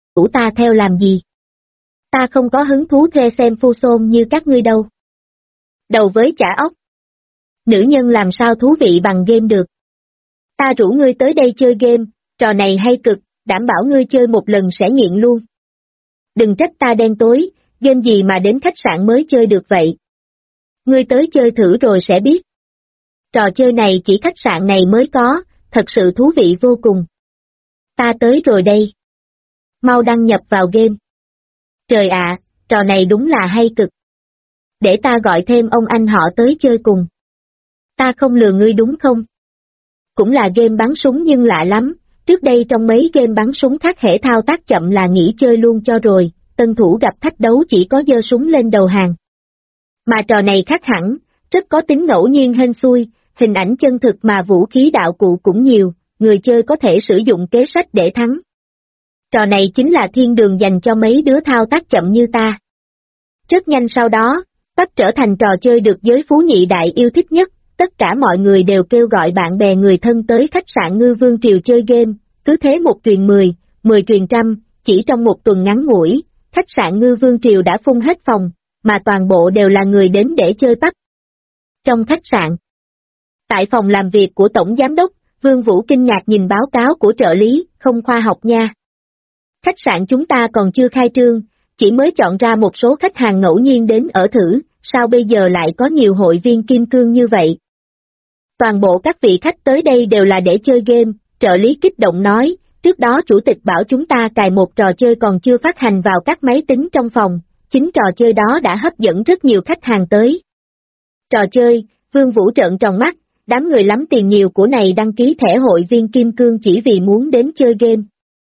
rủ ta theo làm gì? Ta không có hứng thú thuê xem phu xôn như các ngươi đâu. Đầu với chả óc. Nữ nhân làm sao thú vị bằng game được. Ta rủ ngươi tới đây chơi game, trò này hay cực, đảm bảo ngươi chơi một lần sẽ nghiện luôn. Đừng trách ta đen tối, game gì mà đến khách sạn mới chơi được vậy. Ngươi tới chơi thử rồi sẽ biết. Trò chơi này chỉ khách sạn này mới có, thật sự thú vị vô cùng. Ta tới rồi đây. Mau đăng nhập vào game. Trời ạ, trò này đúng là hay cực. Để ta gọi thêm ông anh họ tới chơi cùng. Ta không lừa ngươi đúng không? Cũng là game bắn súng nhưng lạ lắm, trước đây trong mấy game bắn súng khác hễ thao tác chậm là nghỉ chơi luôn cho rồi, tân thủ gặp thách đấu chỉ có giơ súng lên đầu hàng. Mà trò này khác hẳn, rất có tính ngẫu nhiên hên xui, hình ảnh chân thực mà vũ khí đạo cụ cũng nhiều, người chơi có thể sử dụng kế sách để thắng. Trò này chính là thiên đường dành cho mấy đứa thao tác chậm như ta. Rất nhanh sau đó, PUBG trở thành trò chơi được giới phú nhị đại yêu thích nhất, tất cả mọi người đều kêu gọi bạn bè người thân tới khách sạn Ngư Vương Triều chơi game, cứ thế một truyền 10, 10 truyền trăm, chỉ trong một tuần ngắn ngủi, khách sạn Ngư Vương Triều đã phun hết phòng, mà toàn bộ đều là người đến để chơi PUBG. Trong khách sạn, tại phòng làm việc của Tổng Giám đốc, Vương Vũ kinh ngạc nhìn báo cáo của trợ lý, không khoa học nha. Khách sạn chúng ta còn chưa khai trương, chỉ mới chọn ra một số khách hàng ngẫu nhiên đến ở thử, sao bây giờ lại có nhiều hội viên kim cương như vậy? Toàn bộ các vị khách tới đây đều là để chơi game, trợ lý kích động nói, trước đó chủ tịch bảo chúng ta cài một trò chơi còn chưa phát hành vào các máy tính trong phòng, chính trò chơi đó đã hấp dẫn rất nhiều khách hàng tới. Trò chơi, Vương Vũ trợn tròn mắt, đám người lắm tiền nhiều của này đăng ký thẻ hội viên kim cương chỉ vì muốn đến chơi game.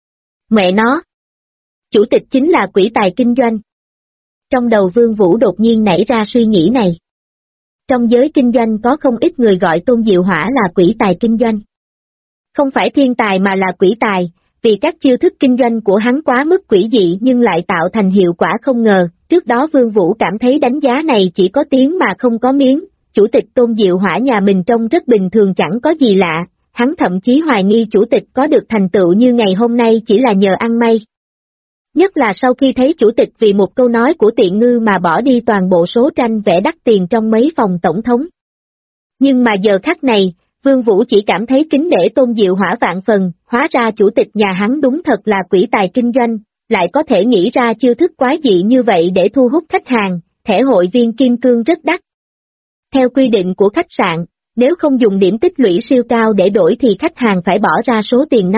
Mẹ nó! Chủ tịch chính là quỹ tài kinh doanh. Trong đầu Vương Vũ đột nhiên nảy ra suy nghĩ này. Trong giới kinh doanh có không ít người gọi Tôn Diệu Hỏa là quỹ tài kinh doanh. Không phải thiên tài mà là quỹ tài, vì các chiêu thức kinh doanh của hắn quá mức quỷ dị nhưng lại tạo thành hiệu quả không ngờ. Trước đó Vương Vũ cảm thấy đánh giá này chỉ có tiếng mà không có miếng, chủ tịch Tôn Diệu Hỏa nhà mình trông rất bình thường chẳng có gì lạ, hắn thậm chí hoài nghi chủ tịch có được thành tựu như ngày hôm nay chỉ là nhờ ăn may. Nhất là sau khi thấy chủ tịch vì một câu nói của Tiện Ngư mà bỏ đi toàn bộ số tranh vẽ đắt tiền trong mấy phòng tổng thống. Nhưng mà giờ khắc này, Vương Vũ chỉ cảm thấy kính nể Tôn Diệu Hỏa vạn phần, hóa ra chủ tịch nhà hắn đúng thật là quỹ tài kinh doanh, lại có thể nghĩ ra chiêu thức quái dị như vậy để thu hút khách hàng, thẻ hội viên kim cương rất đắt. Theo quy định của khách sạn, nếu không dùng điểm tích lũy siêu cao để đổi thì khách hàng phải bỏ ra số tiền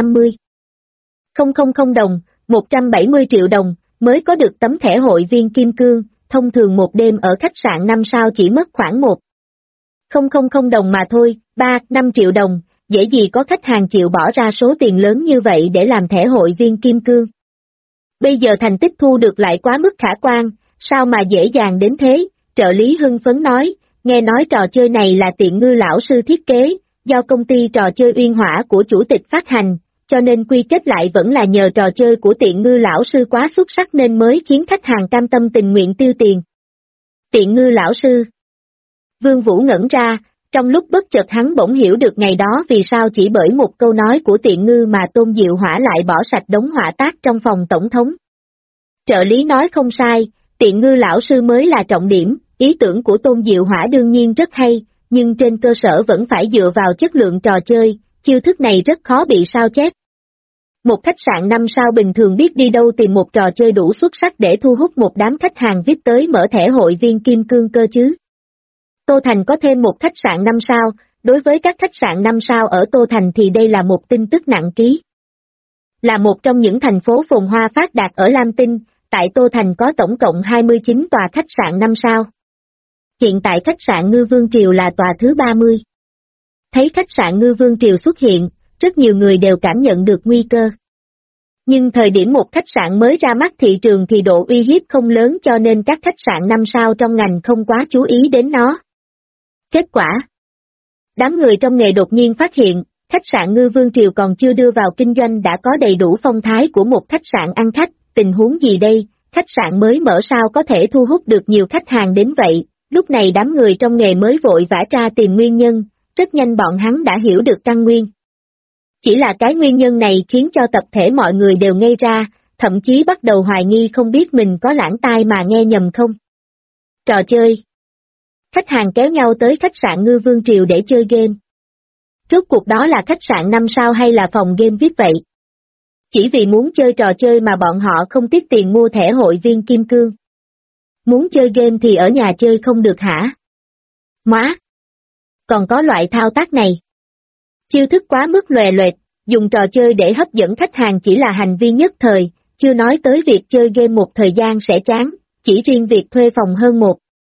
50.000 đồng, 170 triệu đồng, mới có được tấm thẻ hội viên kim cương, thông thường một đêm ở khách sạn 5 sao chỉ mất khoảng 1.000 đồng mà thôi, 3-5 triệu đồng, dễ gì có khách hàng chịu bỏ ra số tiền lớn như vậy để làm thẻ hội viên kim cương. Bây giờ thành tích thu được lại quá mức khả quan, sao mà dễ dàng đến thế, trợ lý hưng phấn nói, nghe nói trò chơi này là Tiện Ngư lão sư thiết kế, do công ty trò chơi Uyên Hỏa của chủ tịch phát hành, cho nên quy kết lại vẫn là nhờ trò chơi của Tiện Ngư lão sư quá xuất sắc nên mới khiến khách hàng cam tâm tình nguyện tiêu tiền. Tiện Ngư lão sư. Vương Vũ ngẩn ra, trong lúc bất chợt hắn bỗng hiểu được ngày đó vì sao chỉ bởi một câu nói của Tiện Ngư mà Tôn Diệu Hỏa lại bỏ sạch đống hỏa tác trong phòng tổng thống. Trợ lý nói không sai, Tiện Ngư lão sư mới là trọng điểm, ý tưởng của Tôn Diệu Hỏa đương nhiên rất hay, nhưng trên cơ sở vẫn phải dựa vào chất lượng trò chơi, chiêu thức này rất khó bị sao chép. Một khách sạn 5 sao bình thường biết đi đâu tìm một trò chơi đủ xuất sắc để thu hút một đám khách hàng VIP tới mở thẻ hội viên kim cương cơ chứ. Tô Thành có thêm một khách sạn 5 sao, đối với các khách sạn 5 sao ở Tô Thành thì đây là một tin tức nặng ký. Là một trong những thành phố phồn hoa phát đạt ở Lam Tinh, tại Tô Thành có tổng cộng 29 tòa khách sạn 5 sao. Hiện tại khách sạn Ngư Vương Triều là tòa thứ 30. Thấy khách sạn Ngư Vương Triều xuất hiện, rất nhiều người đều cảm nhận được nguy cơ. Nhưng thời điểm một khách sạn mới ra mắt thị trường thì độ uy hiếp không lớn cho nên các khách sạn 5 sao trong ngành không quá chú ý đến nó. Kết quả, đám người trong nghề đột nhiên phát hiện, khách sạn Ngư Vương Triều còn chưa đưa vào kinh doanh đã có đầy đủ phong thái của một khách sạn ăn khách, tình huống gì đây, khách sạn mới mở sao có thể thu hút được nhiều khách hàng đến vậy, lúc này đám người trong nghề mới vội vã tra tìm nguyên nhân, rất nhanh bọn hắn đã hiểu được căn nguyên. Chỉ là cái nguyên nhân này khiến cho tập thể mọi người đều ngây ra, thậm chí bắt đầu hoài nghi không biết mình có lãng tai mà nghe nhầm không. Trò chơi. Khách hàng kéo nhau tới khách sạn Ngư Vương Triều để chơi game. Rốt cuộc đó là khách sạn 5 sao hay là phòng game VIP vậy? Chỉ vì muốn chơi trò chơi mà bọn họ không tiếc tiền mua thẻ hội viên kim cương. Muốn chơi game thì ở nhà chơi không được hả? Móa! Còn có loại thao tác này. Chiêu thức quá mức lòe loẹt, dùng trò chơi để hấp dẫn khách hàng chỉ là hành vi nhất thời, chưa nói tới việc chơi game một thời gian sẽ chán, chỉ riêng việc thuê phòng hơn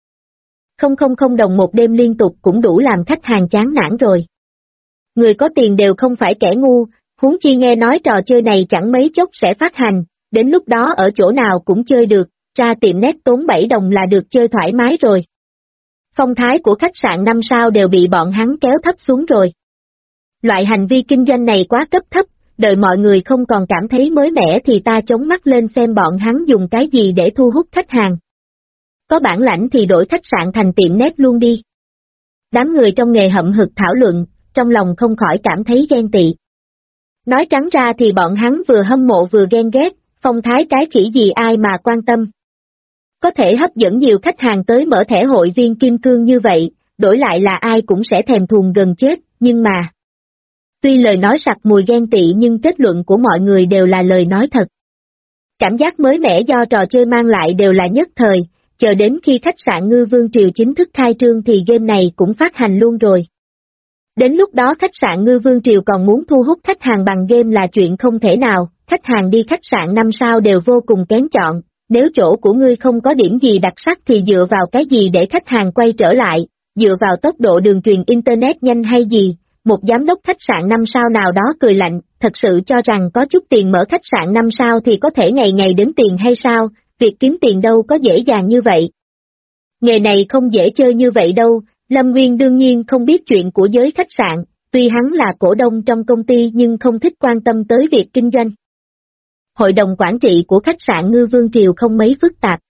1,000 đồng một đêm liên tục cũng đủ làm khách hàng chán nản rồi. Người có tiền đều không phải kẻ ngu, huống chi nghe nói trò chơi này chẳng mấy chốc sẽ phát hành, đến lúc đó ở chỗ nào cũng chơi được, ra tiệm net tốn 7 đồng là được chơi thoải mái rồi. Phong thái của khách sạn 5 sao đều bị bọn hắn kéo thấp xuống rồi. Loại hành vi kinh doanh này quá cấp thấp, đợi mọi người không còn cảm thấy mới mẻ thì ta chống mắt lên xem bọn hắn dùng cái gì để thu hút khách hàng. Có bản lãnh thì đổi khách sạn thành tiệm net luôn đi. Đám người trong nghề hậm hực thảo luận, trong lòng không khỏi cảm thấy ghen tị. Nói trắng ra thì bọn hắn vừa hâm mộ vừa ghen ghét, phong thái cái khỉ gì ai mà quan tâm. Có thể hấp dẫn nhiều khách hàng tới mở thẻ hội viên kim cương như vậy, đổi lại là ai cũng sẽ thèm thuồng gần chết, nhưng mà... Tuy lời nói sặc mùi ghen tị nhưng kết luận của mọi người đều là lời nói thật. Cảm giác mới mẻ do trò chơi mang lại đều là nhất thời, chờ đến khi khách sạn Ngư Vương Triều chính thức khai trương thì game này cũng phát hành luôn rồi. Đến lúc đó khách sạn Ngư Vương Triều còn muốn thu hút khách hàng bằng game là chuyện không thể nào, khách hàng đi khách sạn 5 sao đều vô cùng kén chọn, nếu chỗ của ngươi không có điểm gì đặc sắc thì dựa vào cái gì để khách hàng quay trở lại, dựa vào tốc độ đường truyền Internet nhanh hay gì? Một giám đốc khách sạn 5 sao nào đó cười lạnh, thật sự cho rằng có chút tiền mở khách sạn 5 sao thì có thể ngày ngày đến tiền hay sao, việc kiếm tiền đâu có dễ dàng như vậy. Nghề này không dễ chơi như vậy đâu, Lâm Nguyên đương nhiên không biết chuyện của giới khách sạn, tuy hắn là cổ đông trong công ty nhưng không thích quan tâm tới việc kinh doanh. Hội đồng quản trị của khách sạn Ngư Vương Triều không mấy phức tạp.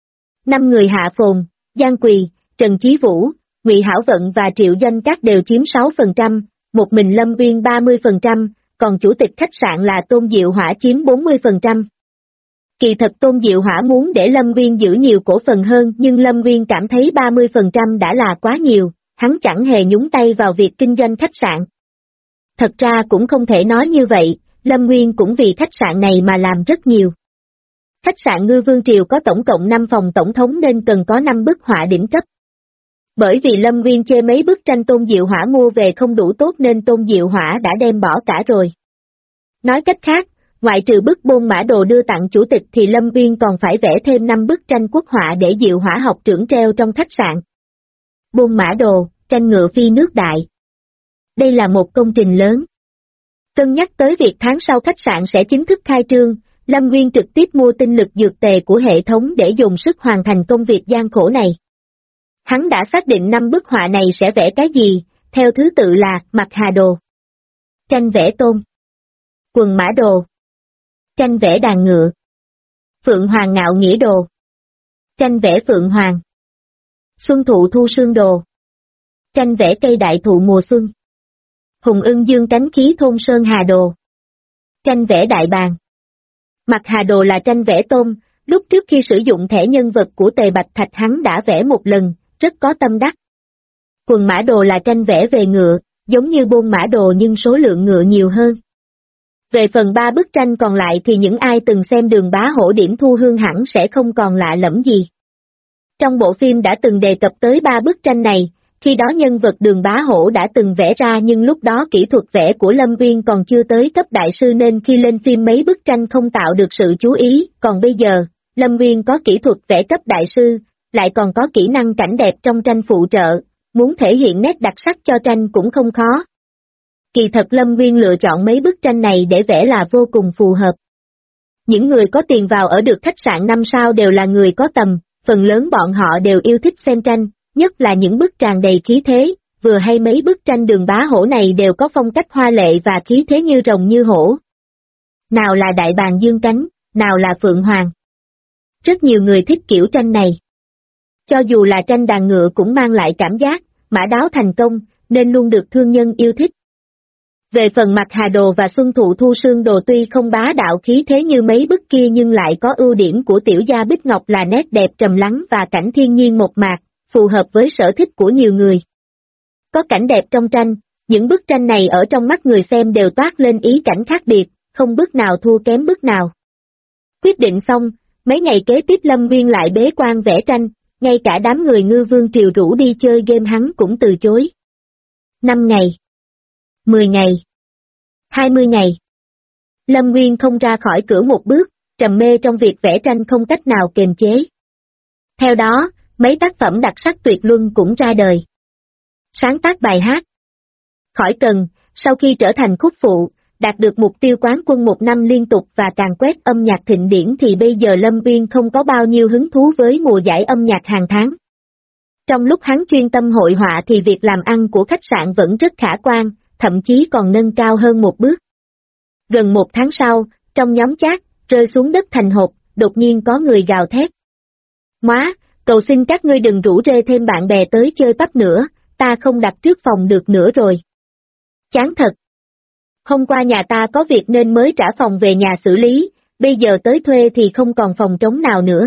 5 người Hạ Phồn, Giang Quỳ, Trần Chí Vũ, Ngụy Hảo Vận và Triệu Doanh Các đều chiếm 6%, một mình Lâm Nguyên 30%, còn chủ tịch khách sạn là Tôn Diệu Hỏa chiếm 40%. Kỳ thật Tôn Diệu Hỏa muốn để Lâm Nguyên giữ nhiều cổ phần hơn nhưng Lâm Nguyên cảm thấy 30% đã là quá nhiều, hắn chẳng hề nhúng tay vào việc kinh doanh khách sạn. Thật ra cũng không thể nói như vậy, Lâm Nguyên cũng vì khách sạn này mà làm rất nhiều. Khách sạn Ngư Vương Triều có tổng cộng 5 phòng tổng thống nên cần có 5 bức họa đỉnh cấp. Bởi vì Lâm Nguyên chê mấy bức tranh Tôn Diệu Hỏa mua về không đủ tốt nên Tôn Diệu Hỏa đã đem bỏ cả rồi. Nói cách khác, ngoại trừ bức Bôn Mã Đồ đưa tặng chủ tịch thì Lâm Nguyên còn phải vẽ thêm 5 bức tranh quốc họa để Diệu Hỏa học trưởng treo trong khách sạn. Bôn Mã Đồ, tranh ngựa phi nước đại. Đây là một công trình lớn. Cân nhắc tới việc tháng sau khách sạn sẽ chính thức khai trương, Lâm Nguyên trực tiếp mua tinh lực dược tề của hệ thống để dùng sức hoàn thành công việc gian khổ này. Hắn đã xác định 5 bức họa này sẽ vẽ cái gì, theo thứ tự là Mặc Hà Đồ, tranh vẽ tôm, Quần Mã Đồ, tranh vẽ đàn ngựa, Phượng Hoàng Ngạo Nghĩa Đồ, tranh vẽ Phượng Hoàng, Xuân Thụ Thu Sương Đồ, tranh vẽ cây đại thụ mùa xuân, Hùng Ưng Dương Cánh Khí Thôn Sơn Hà Đồ, tranh vẽ đại bàng. Mặc Hà Đồ là tranh vẽ tôm, lúc trước khi sử dụng thẻ nhân vật của Tề Bạch Thạch hắn đã vẽ một lần, rất có tâm đắc. Quần Mã Đồ là tranh vẽ về ngựa, giống như Bôn Mã Đồ nhưng số lượng ngựa nhiều hơn. Về phần 3 bức tranh còn lại thì những ai từng xem Đường Bá Hổ điểm thu hương hẳn sẽ không còn lạ lẫm gì. Trong bộ phim đã từng đề cập tới 3 bức tranh này, khi đó nhân vật Đường Bá Hổ đã từng vẽ ra nhưng lúc đó kỹ thuật vẽ của Lâm Nguyên còn chưa tới cấp đại sư nên khi lên phim mấy bức tranh không tạo được sự chú ý, còn bây giờ, Lâm Nguyên có kỹ thuật vẽ cấp đại sư, lại còn có kỹ năng cảnh đẹp trong tranh phụ trợ, muốn thể hiện nét đặc sắc cho tranh cũng không khó. Kỳ thật Lâm Nguyên lựa chọn mấy bức tranh này để vẽ là vô cùng phù hợp. Những người có tiền vào ở được khách sạn 5 sao đều là người có tầm, phần lớn bọn họ đều yêu thích xem tranh, nhất là những bức tràn đầy khí thế, vừa hay mấy bức tranh Đường Bá Hổ này đều có phong cách hoa lệ và khí thế như rồng như hổ. Nào là đại bàng dương cánh, nào là phượng hoàng. Rất nhiều người thích kiểu tranh này. Cho dù là tranh đàn ngựa cũng mang lại cảm giác, mã đáo thành công, nên luôn được thương nhân yêu thích. Về phần mặt Hà Đồ và Xuân Thụ Thu Sương Đồ tuy không bá đạo khí thế như mấy bức kia nhưng lại có ưu điểm của tiểu gia Bích Ngọc là nét đẹp trầm lắng và cảnh thiên nhiên mộc mạc, phù hợp với sở thích của nhiều người. Có cảnh đẹp trong tranh, những bức tranh này ở trong mắt người xem đều toát lên ý cảnh khác biệt, không bức nào thua kém bức nào. Quyết định xong, mấy ngày kế tiếp Lâm Nguyên lại bế quan vẽ tranh, ngay cả đám người Ngư Vương Triều rủ đi chơi game hắn cũng từ chối. 5 ngày, 10 ngày, 20 ngày. Lâm Nguyên không ra khỏi cửa một bước, trầm mê trong việc vẽ tranh không cách nào kiềm chế. Theo đó, mấy tác phẩm đặc sắc tuyệt luân cũng ra đời. Sáng tác bài hát. Khỏi cần, sau khi trở thành khúc phụ, đạt được mục tiêu quán quân 1 năm liên tục và càng quét âm nhạc thịnh điển thì bây giờ Lâm Nguyên không có bao nhiêu hứng thú với mùa giải âm nhạc hàng tháng. Trong lúc hắn chuyên tâm hội họa thì việc làm ăn của khách sạn vẫn rất khả quan, thậm chí còn nâng cao hơn một bước. Gần 1 tháng sau, trong nhóm chat, rơi xuống đất thành hộp, đột nhiên có người gào thét. Móa, cầu xin các ngươi đừng rủ rê thêm bạn bè tới chơi pub nữa, ta không đặt trước phòng được nữa rồi. Chán thật. Hôm qua nhà ta có việc nên mới trả phòng về nhà xử lý, bây giờ tới thuê thì không còn phòng trống nào nữa.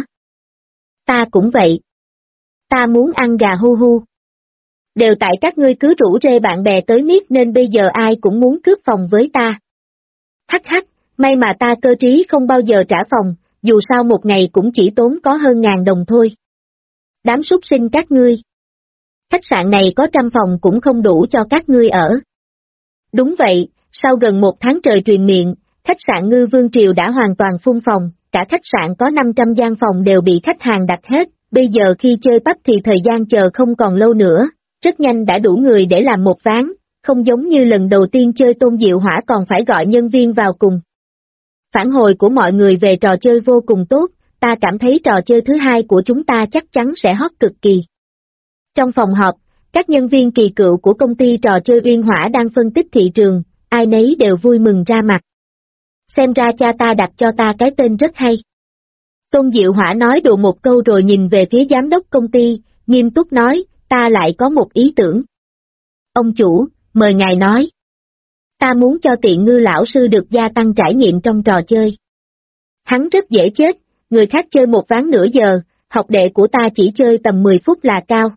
Ta cũng vậy. Ta muốn ăn gà hu hu. Đều tại các ngươi cứ rủ rê bạn bè tới miết nên bây giờ ai cũng muốn cướp phòng với ta. Hắc hắc, may mà ta cơ trí không bao giờ trả phòng, dù sao một ngày cũng chỉ tốn có hơn 1000 đồng thôi. Đám súc sinh các ngươi. Khách sạn này có 100 phòng cũng không đủ cho các ngươi ở. Đúng vậy, sau gần 1 tháng trời truyền miệng, khách sạn Ngư Vương Triều đã hoàn toàn phun phòng, cả khách sạn có 500 gian phòng đều bị khách hàng đặt hết, bây giờ khi chơi pub thì thời gian chờ không còn lâu nữa, rất nhanh đã đủ người để làm một ván, không giống như lần đầu tiên chơi Tôn Diệu Hỏa còn phải gọi nhân viên vào cùng. Phản hồi của mọi người về trò chơi vô cùng tốt, ta cảm thấy trò chơi thứ hai của chúng ta chắc chắn sẽ hot cực kỳ. Trong phòng họp, các nhân viên kỳ cựu của công ty trò chơi Uyên Hỏa đang phân tích thị trường, ai nấy đều vui mừng ra mặt. Xem ra cha ta đặt cho ta cái tên rất hay. Tôn Diệu Hỏa nói đùa một câu rồi nhìn về phía giám đốc công ty, nghiêm túc nói, ta lại có một ý tưởng. Ông chủ, mời ngài nói. Ta muốn cho Tiện Ngư lão sư được gia tăng trải nghiệm trong trò chơi. Hắn rất dễ chết, người khác chơi một ván nửa giờ, học đệ của ta chỉ chơi tầm 10 phút là cao.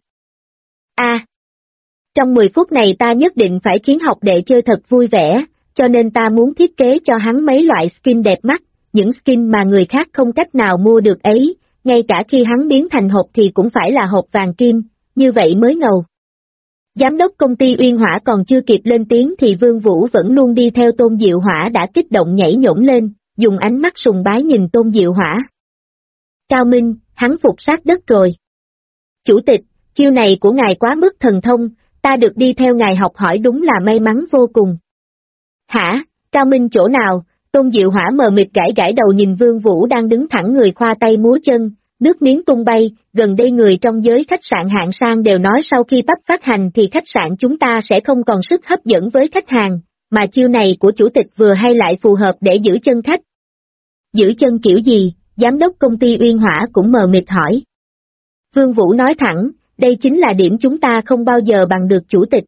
Trong 10 phút này ta nhất định phải khiến học đệ chơi thật vui vẻ, cho nên ta muốn thiết kế cho hắn mấy loại skin đẹp mắt, những skin mà người khác không cách nào mua được ấy, ngay cả khi hắn biến thành hộp thì cũng phải là hộp vàng kim, như vậy mới ngầu. Giám đốc công ty Uyên Hỏa còn chưa kịp lên tiếng thì Vương Vũ vẫn luôn đi theo Tôn Diệu Hỏa đã kích động nhảy nhổm lên, dùng ánh mắt sùng bái nhìn Tôn Diệu Hỏa. Cao Minh, hắn phục sát đất rồi. Chủ tịch, chiêu này của ngài quá mức thần thông, ta được đi theo ngài học hỏi đúng là may mắn vô cùng. Hả, Cao Minh chỗ nào? Tôn Diệu Hỏa mờ mịt gãi gãi đầu nhìn Vương Vũ đang đứng thẳng người khoa tay múa chân, nước miếng tung bay, gần đây người trong giới khách sạn hạng sang đều nói sau khi pub phát hành thì khách sạn chúng ta sẽ không còn sức hấp dẫn với khách hàng, mà chiêu này của chủ tịch vừa hay lại phù hợp để giữ chân khách. Giữ chân kiểu gì? Giám đốc công ty Uyên Hỏa cũng mờ mịt hỏi. Vương Vũ nói thẳng, đây chính là điểm chúng ta không bao giờ bằng được chủ tịch.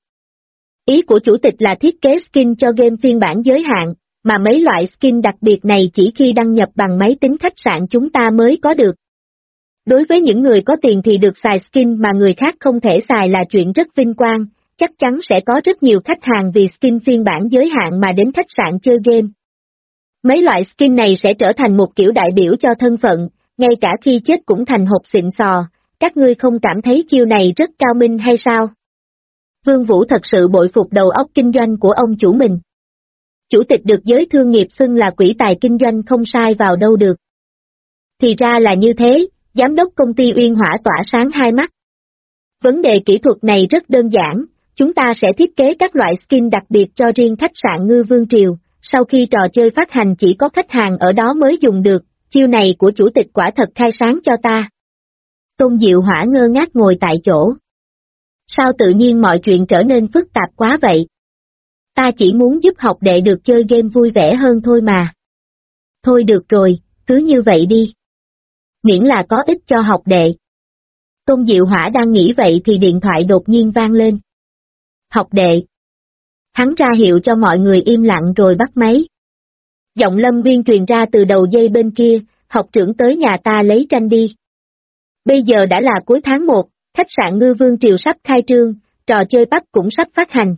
Ý của chủ tịch là thiết kế skin cho game phiên bản giới hạn, mà mấy loại skin đặc biệt này chỉ khi đăng nhập bằng máy tính khách sạn chúng ta mới có được. Đối với những người có tiền thì được xài skin mà người khác không thể xài là chuyện rất vinh quang, chắc chắn sẽ có rất nhiều khách hàng vì skin phiên bản giới hạn mà đến khách sạn chơi game. Mấy loại skin này sẽ trở thành một kiểu đại biểu cho thân phận, ngay cả khi chết cũng thành hộp xịn sò, các ngươi không cảm thấy chiêu này rất cao minh hay sao? Vương Vũ thật sự bội phục đầu óc kinh doanh của ông chủ mình. Chủ tịch được giới thương nghiệp xưng là quỷ tài kinh doanh không sai vào đâu được. Thì ra là như thế, giám đốc công ty Uyên Hỏa tỏa sáng hai mắt. Vấn đề kỹ thuật này rất đơn giản, chúng ta sẽ thiết kế các loại skin đặc biệt cho riêng khách sạn Ngư Vương Triều, sau khi trò chơi phát hành chỉ có khách hàng ở đó mới dùng được, chiêu này của chủ tịch quả thật khai sáng cho ta. Tôn Diệu Hỏa ngơ ngác ngồi tại chỗ. Sao tự nhiên mọi chuyện trở nên phức tạp quá vậy? Ta chỉ muốn giúp học đệ được chơi game vui vẻ hơn thôi mà. Thôi được rồi, cứ như vậy đi. Miễn là có ích cho học đệ. Tôn Diệu Hỏa đang nghĩ vậy thì điện thoại đột nhiên vang lên. Học đệ. Hắn ra hiệu cho mọi người im lặng rồi bắt máy. Giọng Lâm Viên truyền ra từ đầu dây bên kia, học trưởng tới nhà ta lấy tranh đi. Bây giờ đã là cuối tháng 1, khách sạn Ngư Vương Triều sắp khai trương, trò chơi PUBG cũng sắp phát hành.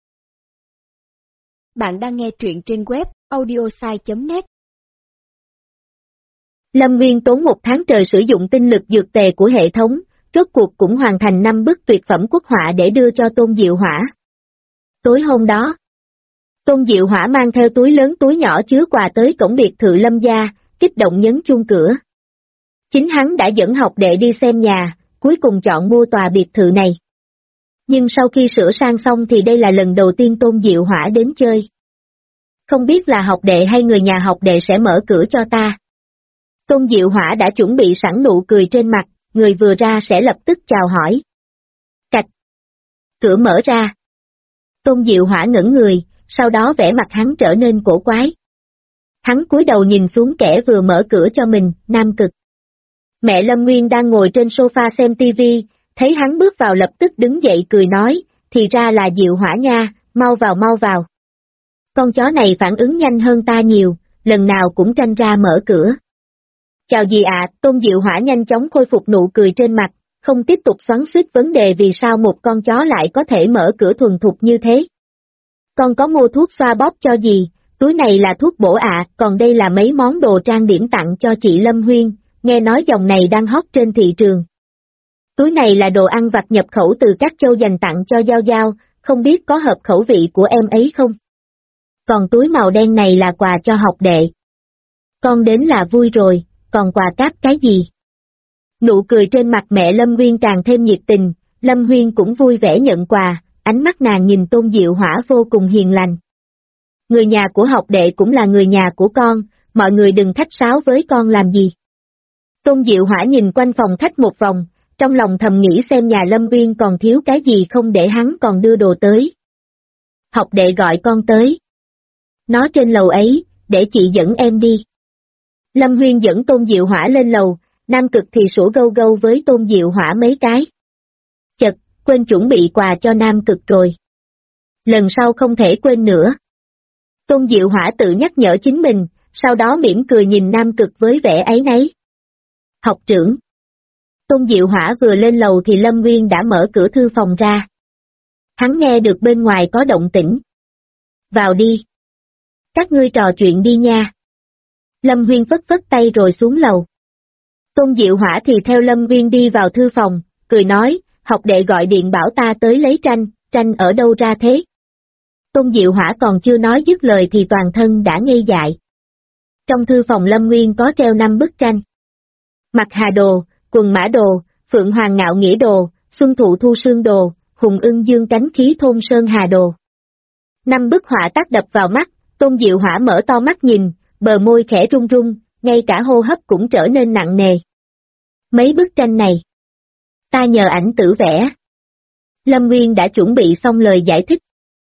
Bạn đang nghe truyện trên web audiosai.net. Lâm Viên tốn 1 tháng trời sử dụng tinh lực dược tề của hệ thống, rốt cuộc cũng hoàn thành 5 bức tuyệt phẩm quốc họa để đưa cho Tôn Diệu Hỏa. Tối hôm đó, Tôn Diệu Hỏa mang theo túi lớn túi nhỏ chứa quà tới cổng biệt thự Lâm gia, kích động nhấn chuông cửa. Chính hắn đã dẫn học đệ đi xem nhà, cuối cùng chọn mua tòa biệt thự này. Nhưng sau khi sửa sang xong thì đây là lần đầu tiên Tôn Diệu Hỏa đến chơi. Không biết là học đệ hay người nhà học đệ sẽ mở cửa cho ta. Tôn Diệu Hỏa đã chuẩn bị sẵn nụ cười trên mặt, người vừa ra sẽ lập tức chào hỏi. Cạch. Cửa mở ra. Tôn Diệu Hỏa ngẩn người, sau đó vẻ mặt hắn trở nên cổ quái. Hắn cúi đầu nhìn xuống kẻ vừa mở cửa cho mình, Nam Cực. Mẹ Lâm Nguyên đang ngồi trên sofa xem tivi, thấy hắn bước vào lập tức đứng dậy cười nói, thì ra là Diệu Hỏa nha, mau vào mau vào. Con chó này phản ứng nhanh hơn ta nhiều, lần nào cũng tranh ra mở cửa. Chào dì ạ, Tôn Diệu Hỏa nhanh chóng khôi phục nụ cười trên mặt, không tiếp tục xoắn xuýt vấn đề vì sao một con chó lại có thể mở cửa thuần thục như thế. Con có mua thuốc xoa bóp cho dì, túi này là thuốc bổ ạ, còn đây là mấy món đồ trang điểm tặng cho chị Lâm Huyên, nghe nói dòng này đang hot trên thị trường. Túi này là đồ ăn vặt nhập khẩu từ các châu dành tặng cho Giao Giao, không biết có hợp khẩu vị của em ấy không? Còn túi màu đen này là quà cho học đệ. Con đến là vui rồi, còn quà cáp cái gì? Nụ cười trên mặt mẹ Lâm Huyên càng thêm nhiệt tình, Lâm Huyên cũng vui vẻ nhận quà, ánh mắt nàng nhìn Tôn Diệu Hỏa vô cùng hiền lành. Người nhà của học đệ cũng là người nhà của con, mọi người đừng khách sáo với con làm gì. Tôn Diệu Hỏa nhìn quanh phòng khách một vòng, trong lòng thầm nghĩ xem nhà Lâm Uyên còn thiếu cái gì không để hắn còn đưa đồ tới. Học đệ gọi con tới. Nó trên lầu ấy, để chị dẫn em đi. Lâm Huyên dẫn Tôn Diệu Hỏa lên lầu, Nam Cực thì sủa gâu gâu với Tôn Diệu Hỏa mấy cái. Chật, quên chuẩn bị quà cho Nam Cực rồi. Lần sau không thể quên nữa. Tôn Diệu Hỏa tự nhắc nhở chính mình, sau đó mỉm cười nhìn Nam Cực với vẻ áy náy. Học trưởng. Tôn Diệu Hỏa vừa lên lầu thì Lâm Nguyên đã mở cửa thư phòng ra. Hắn nghe được bên ngoài có động tĩnh. Vào đi. Các ngươi trò chuyện đi nha. Lâm Nguyên phất phất tay rồi xuống lầu. Tôn Diệu Hỏa thì theo Lâm Nguyên đi vào thư phòng, cười nói, học đệ gọi điện bảo ta tới lấy tranh, tranh ở đâu ra thế? Tôn Diệu Hỏa còn chưa nói dứt lời thì toàn thân đã ngây dại. Trong thư phòng Lâm Nguyên có treo 5 bức tranh. Mặt Hà Đồ, Quần Mã Đồ, Phượng Hoàng Ngạo Nghĩa Đồ, Xuân Thụ Thu Sương Đồ, Hùng Ưng Dương Cánh Khí Thôn Sơn Hà Đồ. 5 bức họa tác đập vào mắt, Tôn Diệu Hỏa mở to mắt nhìn, bờ môi khẽ run run, ngay cả hô hấp cũng trở nên nặng nề. Mấy bức tranh này, ta nhờ ảnh tử vẽ. Lâm Nguyên đã chuẩn bị xong lời giải thích.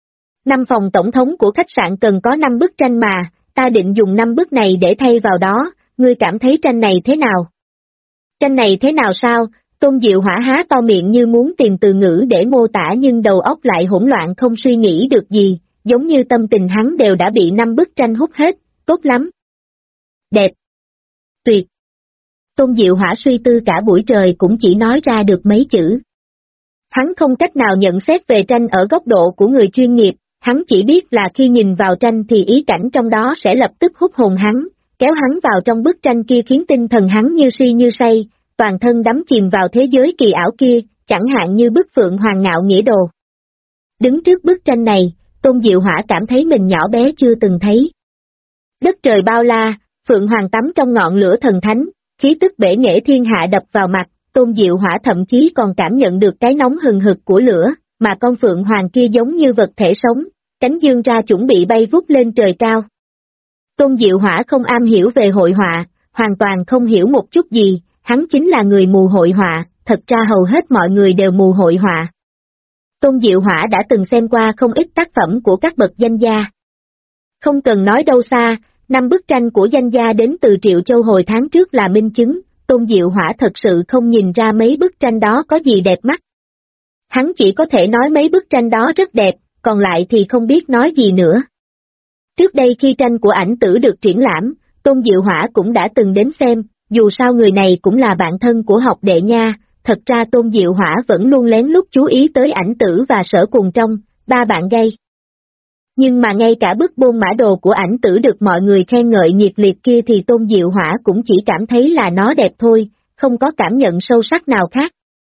5 phòng tổng thống của khách sạn cần có 5 bức tranh mà, ta định dùng 5 bức này để thay vào đó, ngươi cảm thấy tranh này thế nào? Tranh này thế nào sao? Tôn Diệu Hỏa há to miệng như muốn tìm từ ngữ để mô tả nhưng đầu óc lại hỗn loạn không suy nghĩ được gì, giống như tâm tình hắn đều đã bị 5 bức tranh hút hết, tốt lắm. Đẹp. Tuyệt. Tôn Diệu Hỏa suy tư cả buổi trời cũng chỉ nói ra được mấy chữ. Hắn không cách nào nhận xét về tranh ở góc độ của người chuyên nghiệp, hắn chỉ biết là khi nhìn vào tranh thì ý cảnh trong đó sẽ lập tức hút hồn hắn, kéo hắn vào trong bức tranh kia khiến tinh thần hắn như si như say, toàn thân đắm chìm vào thế giới kỳ ảo kia, chẳng hạn như bức Phượng Hoàng Ngạo Nghĩa Đồ. Đứng trước bức tranh này, Tôn Diệu Hỏa cảm thấy mình nhỏ bé chưa từng thấy. Đất trời bao la, Phượng Hoàng tắm trong ngọn lửa thần thánh, khí tức bể nghệ thiên hạ đập vào mặt, Tôn Diệu Hỏa thậm chí còn cảm nhận được cái nóng hừng hực của lửa, mà con Phượng Hoàng kia giống như vật thể sống, cánh dương ra chuẩn bị bay vút lên trời cao. Tôn Diệu Hỏa không am hiểu về hội họa, hoàn toàn không hiểu một chút gì, hắn chính là người mù hội họa, thật ra hầu hết mọi người đều mù hội họa. Tôn Diệu Hỏa đã từng xem qua không ít tác phẩm của các bậc danh gia. Không cần nói đâu xa, 5 bức tranh của danh gia đến từ Triệu Châu hồi tháng trước là minh chứng, Tôn Diệu Hỏa thật sự không nhìn ra mấy bức tranh đó có gì đẹp mắt. Hắn chỉ có thể nói mấy bức tranh đó rất đẹp, còn lại thì không biết nói gì nữa. Trước đây khi tranh của ảnh tử được triển lãm, Tôn Diệu Hỏa cũng đã từng đến xem, dù sao người này cũng là bạn thân của học đệ nha, thật ra Tôn Diệu Hỏa vẫn luôn lén lút chú ý tới ảnh tử và Sở Cùng Trong, ba bạn gay. Nhưng mà ngay cả bức bôn mã đồ của ảnh tử được mọi người khen ngợi nhiệt liệt kia thì Tôn Diệu Hỏa cũng chỉ cảm thấy là nó đẹp thôi, không có cảm nhận sâu sắc nào khác.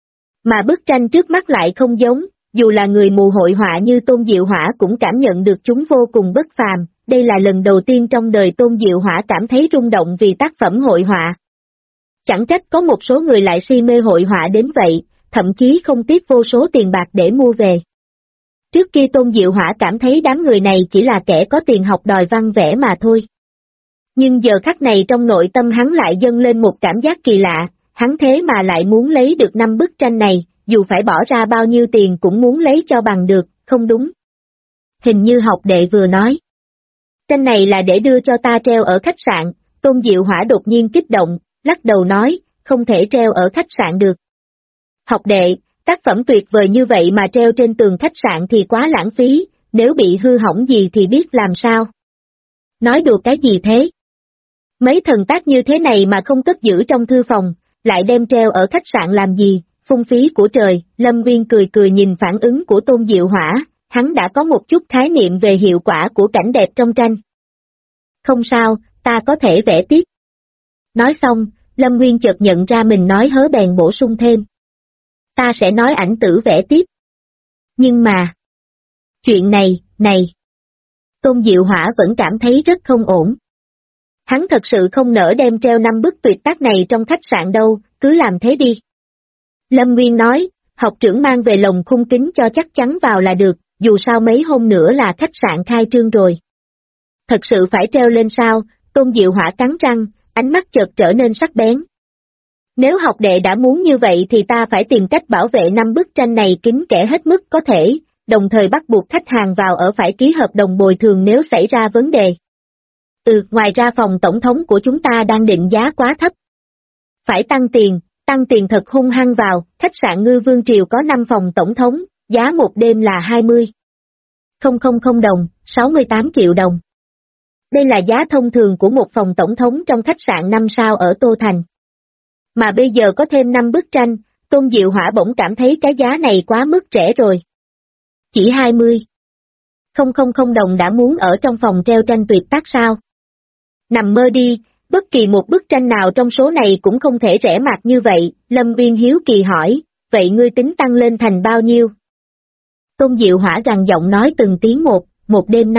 Mà bức tranh trước mắt lại không giống, dù là người mù hội họa như Tôn Diệu Hỏa cũng cảm nhận được chúng vô cùng bất phàm, đây là lần đầu tiên trong đời Tôn Diệu Hỏa cảm thấy rung động vì tác phẩm hội họa. Chẳng trách có một số người lại si mê hội họa đến vậy, thậm chí không tiếc vô số tiền bạc để mua về. Trước kia Tôn Diệu Hỏa cảm thấy đám người này chỉ là kẻ có tiền học đòi văn vẽ mà thôi. Nhưng giờ khắc này trong nội tâm hắn lại dâng lên một cảm giác kỳ lạ, hắn thế mà lại muốn lấy được 5 bức tranh này, dù phải bỏ ra bao nhiêu tiền cũng muốn lấy cho bằng được, không đúng. Hình như học đệ vừa nói. Tranh này là để đưa cho ta treo ở khách sạn, Tôn Diệu Hỏa đột nhiên kích động, lắc đầu nói, không thể treo ở khách sạn được. Học đệ, tác phẩm tuyệt vời như vậy mà treo trên tường khách sạn thì quá lãng phí, nếu bị hư hỏng gì thì biết làm sao. Nói đùa cái gì thế? Mấy thần tác như thế này mà không cất giữ trong thư phòng, lại đem treo ở khách sạn làm gì, phung phí của trời, Lâm Nguyên cười cười nhìn phản ứng của Tôn Diệu Hỏa, hắn đã có một chút khái niệm về hiệu quả của cảnh đẹp trong tranh. Không sao, ta có thể vẽ tiếp. Nói xong, Lâm Nguyên chợt nhận ra mình nói hớ bèn bổ sung thêm. Ta sẽ nói ảnh tử vẽ tiếp. Nhưng mà... Chuyện này... Tôn Diệu Hỏa vẫn cảm thấy rất không ổn. Hắn thật sự không nỡ đem treo 5 bức tuyệt tác này trong khách sạn đâu, cứ làm thế đi. Lâm Nguyên nói, học trưởng mang về lồng khung kính cho chắc chắn vào là được, dù sao mấy hôm nữa là khách sạn khai trương rồi. Thật sự phải treo lên sao? Tôn Diệu Hỏa cắn răng, ánh mắt chợt trở nên sắc bén. Nếu học đệ đã muốn như vậy thì ta phải tìm cách bảo vệ 5 bức tranh này kín kẽ hết mức có thể, đồng thời bắt buộc khách hàng vào ở phải ký hợp đồng bồi thường nếu xảy ra vấn đề. Ngoài ra phòng tổng thống của chúng ta đang định giá quá thấp. Phải tăng tiền thật hung hăng vào, khách sạn Ngư Vương Triều có 5 phòng tổng thống, giá một đêm là 20.000 đồng, 68 triệu đồng. Đây là giá thông thường của một phòng tổng thống trong khách sạn 5 sao ở Tô Thành. Mà bây giờ có thêm 5 bức tranh, Tôn Diệu Hỏa bỗng cảm thấy cái giá này quá mức rẻ rồi. Chỉ 20.000 đồng đã muốn ở trong phòng treo tranh tuyệt tác sao? Nằm mơ đi, bất kỳ một bức tranh nào trong số này cũng không thể rẻ mạt như vậy, Lâm Nguyên hiếu kỳ hỏi, vậy ngươi tính tăng lên thành bao nhiêu? Tôn Diệu Hỏa gằn giọng nói từng tiếng một đêm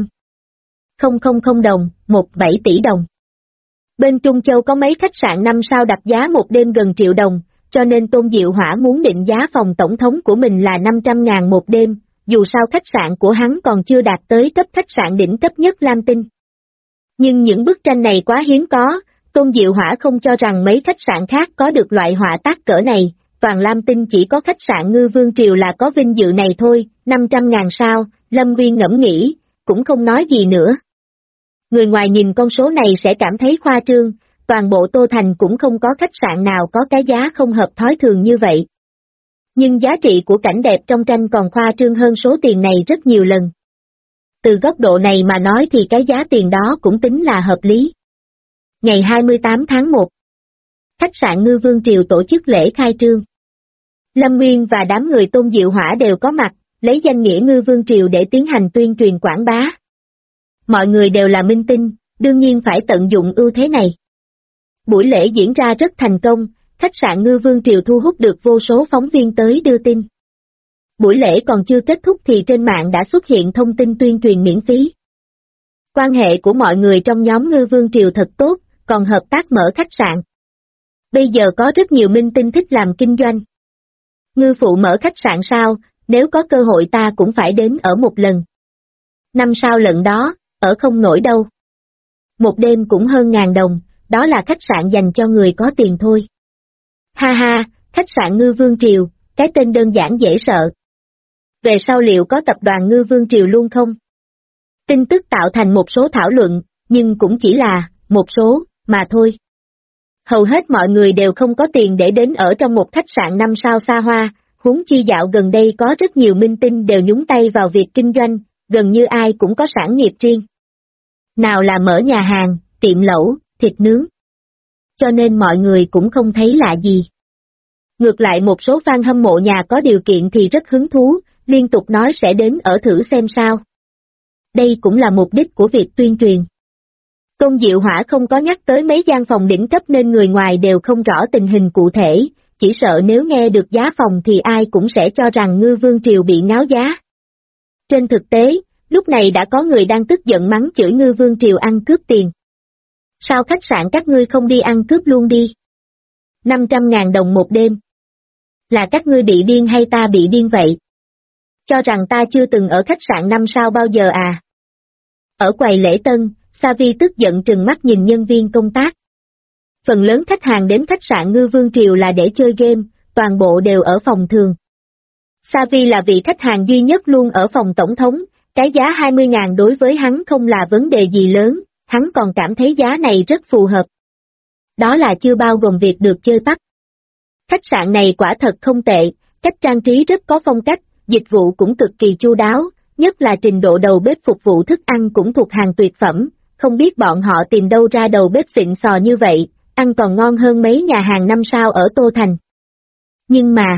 500.000 đồng, 17 tỷ đồng. Bên Trung Châu có mấy khách sạn 5 sao đặt giá một đêm gần triệu đồng, cho nên Tôn Diệu Hỏa muốn định giá phòng tổng thống của mình là 500.000 một đêm, dù sao khách sạn của hắn còn chưa đạt tới cấp khách sạn đỉnh cấp nhất Lam Tinh. Nhưng những bức tranh này quá hiếm có, Tôn Diệu Hỏa không cho rằng mấy khách sạn khác có được loại họa tác cỡ này, toàn Lam Tinh chỉ có khách sạn Ngư Vương Triều là có vinh dự này thôi, 500.000 sao, Lâm Nguyên ngẫm nghĩ, cũng không nói gì nữa. Người ngoài nhìn con số này sẽ cảm thấy khoa trương, toàn bộ Tô Thành cũng không có khách sạn nào có cái giá không hợp thói thường như vậy. Nhưng giá trị của cảnh đẹp trong tranh còn khoa trương hơn số tiền này rất nhiều lần. Từ góc độ này mà nói thì cái giá tiền đó cũng tính là hợp lý. Ngày 28 tháng 1, khách sạn Ngư Vương Triều tổ chức lễ khai trương. Lâm Nguyên và đám người Tôn Diệu Hỏa đều có mặt, lấy danh nghĩa Ngư Vương Triều để tiến hành tuyên truyền quảng bá. Mọi người đều là minh tinh, đương nhiên phải tận dụng ưu thế này. Buổi lễ diễn ra rất thành công, khách sạn Ngư Vương Triều thu hút được vô số phóng viên tới đưa tin. Buổi lễ còn chưa kết thúc thì trên mạng đã xuất hiện thông tin tuyên truyền miễn phí. Quan hệ của mọi người trong nhóm Ngư Vương Triều thật tốt, còn hợp tác mở khách sạn. Bây giờ có rất nhiều minh tinh thích làm kinh doanh. Ngư phụ mở khách sạn sao, nếu có cơ hội ta cũng phải đến ở một lần. 5 sao lận đó, ở không nổi đâu. Một đêm cũng hơn 1.000 đồng, đó là khách sạn dành cho người có tiền thôi. Ha ha, khách sạn Ngư Vương Triều, cái tên đơn giản dễ sợ. Về sau liệu có tập đoàn Ngư Vương Triều luôn không? Tin tức tạo thành một số thảo luận, nhưng cũng chỉ là một số, mà thôi. Hầu hết mọi người đều không có tiền để đến ở trong một khách sạn 5 sao xa hoa, Huống chi dạo gần đây có rất nhiều minh tinh đều nhúng tay vào việc kinh doanh, gần như ai cũng có sản nghiệp riêng. Nào là mở nhà hàng, tiệm lẩu, thịt nướng. Cho nên mọi người cũng không thấy lạ gì. Ngược lại một số fan hâm mộ nhà có điều kiện thì rất hứng thú, liên tục nói sẽ đến ở thử xem sao. Đây cũng là mục đích của việc tuyên truyền. Tôn Diệu Hỏa không có nhắc tới mấy gian phòng đỉnh cấp nên người ngoài đều không rõ tình hình cụ thể, chỉ sợ nếu nghe được giá phòng thì ai cũng sẽ cho rằng Ngư Vương Triều bị ngáo giá. Trên thực tế, lúc này đã có người đang tức giận mắng chửi Ngư Vương Triều ăn cướp tiền. Sao khách sạn các ngươi không đi ăn cướp luôn đi? 500.000 đồng một đêm. Là các ngươi bị điên hay ta bị điên vậy? Cho rằng ta chưa từng ở khách sạn 5 sao bao giờ à? Ở quầy lễ tân, Savi tức giận trừng mắt nhìn nhân viên công tác. Phần lớn khách hàng đến khách sạn Ngư Vương Triều là để chơi game, toàn bộ đều ở phòng thường. Savi là vị khách hàng duy nhất luôn ở phòng tổng thống, cái giá 20.000 đối với hắn không là vấn đề gì lớn, hắn còn cảm thấy giá này rất phù hợp. Đó là chưa bao gồm việc được chơi PUBG. Khách sạn này quả thật không tệ, cách trang trí rất có phong cách, dịch vụ cũng cực kỳ chu đáo, nhất là trình độ đầu bếp phục vụ thức ăn cũng thuộc hàng tuyệt phẩm, không biết bọn họ tìm đâu ra đầu bếp xịn sò như vậy, ăn còn ngon hơn mấy nhà hàng 5 sao ở Tô Thành. Nhưng mà,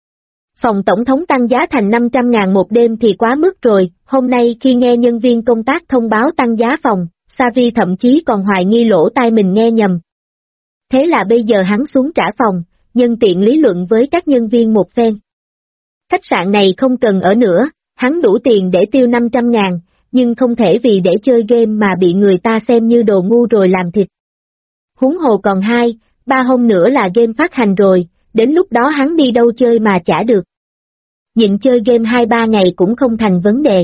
phòng tổng thống tăng giá thành 500.000 một đêm thì quá mức rồi, hôm nay khi nghe nhân viên công tác thông báo tăng giá phòng, Savi thậm chí còn hoài nghi lỗ tai mình nghe nhầm. Thế là bây giờ hắn xuống trả phòng, nhân tiện lý luận với các nhân viên một phen. Khách sạn này không cần ở nữa, hắn đủ tiền để tiêu 500.000, nhưng không thể vì để chơi game mà bị người ta xem như đồ ngu rồi làm thịt. Huống hồ còn 2-3 hôm nữa là game phát hành rồi, đến lúc đó hắn đi đâu chơi mà trả được. Nhịn chơi game 2-3 ngày cũng không thành vấn đề.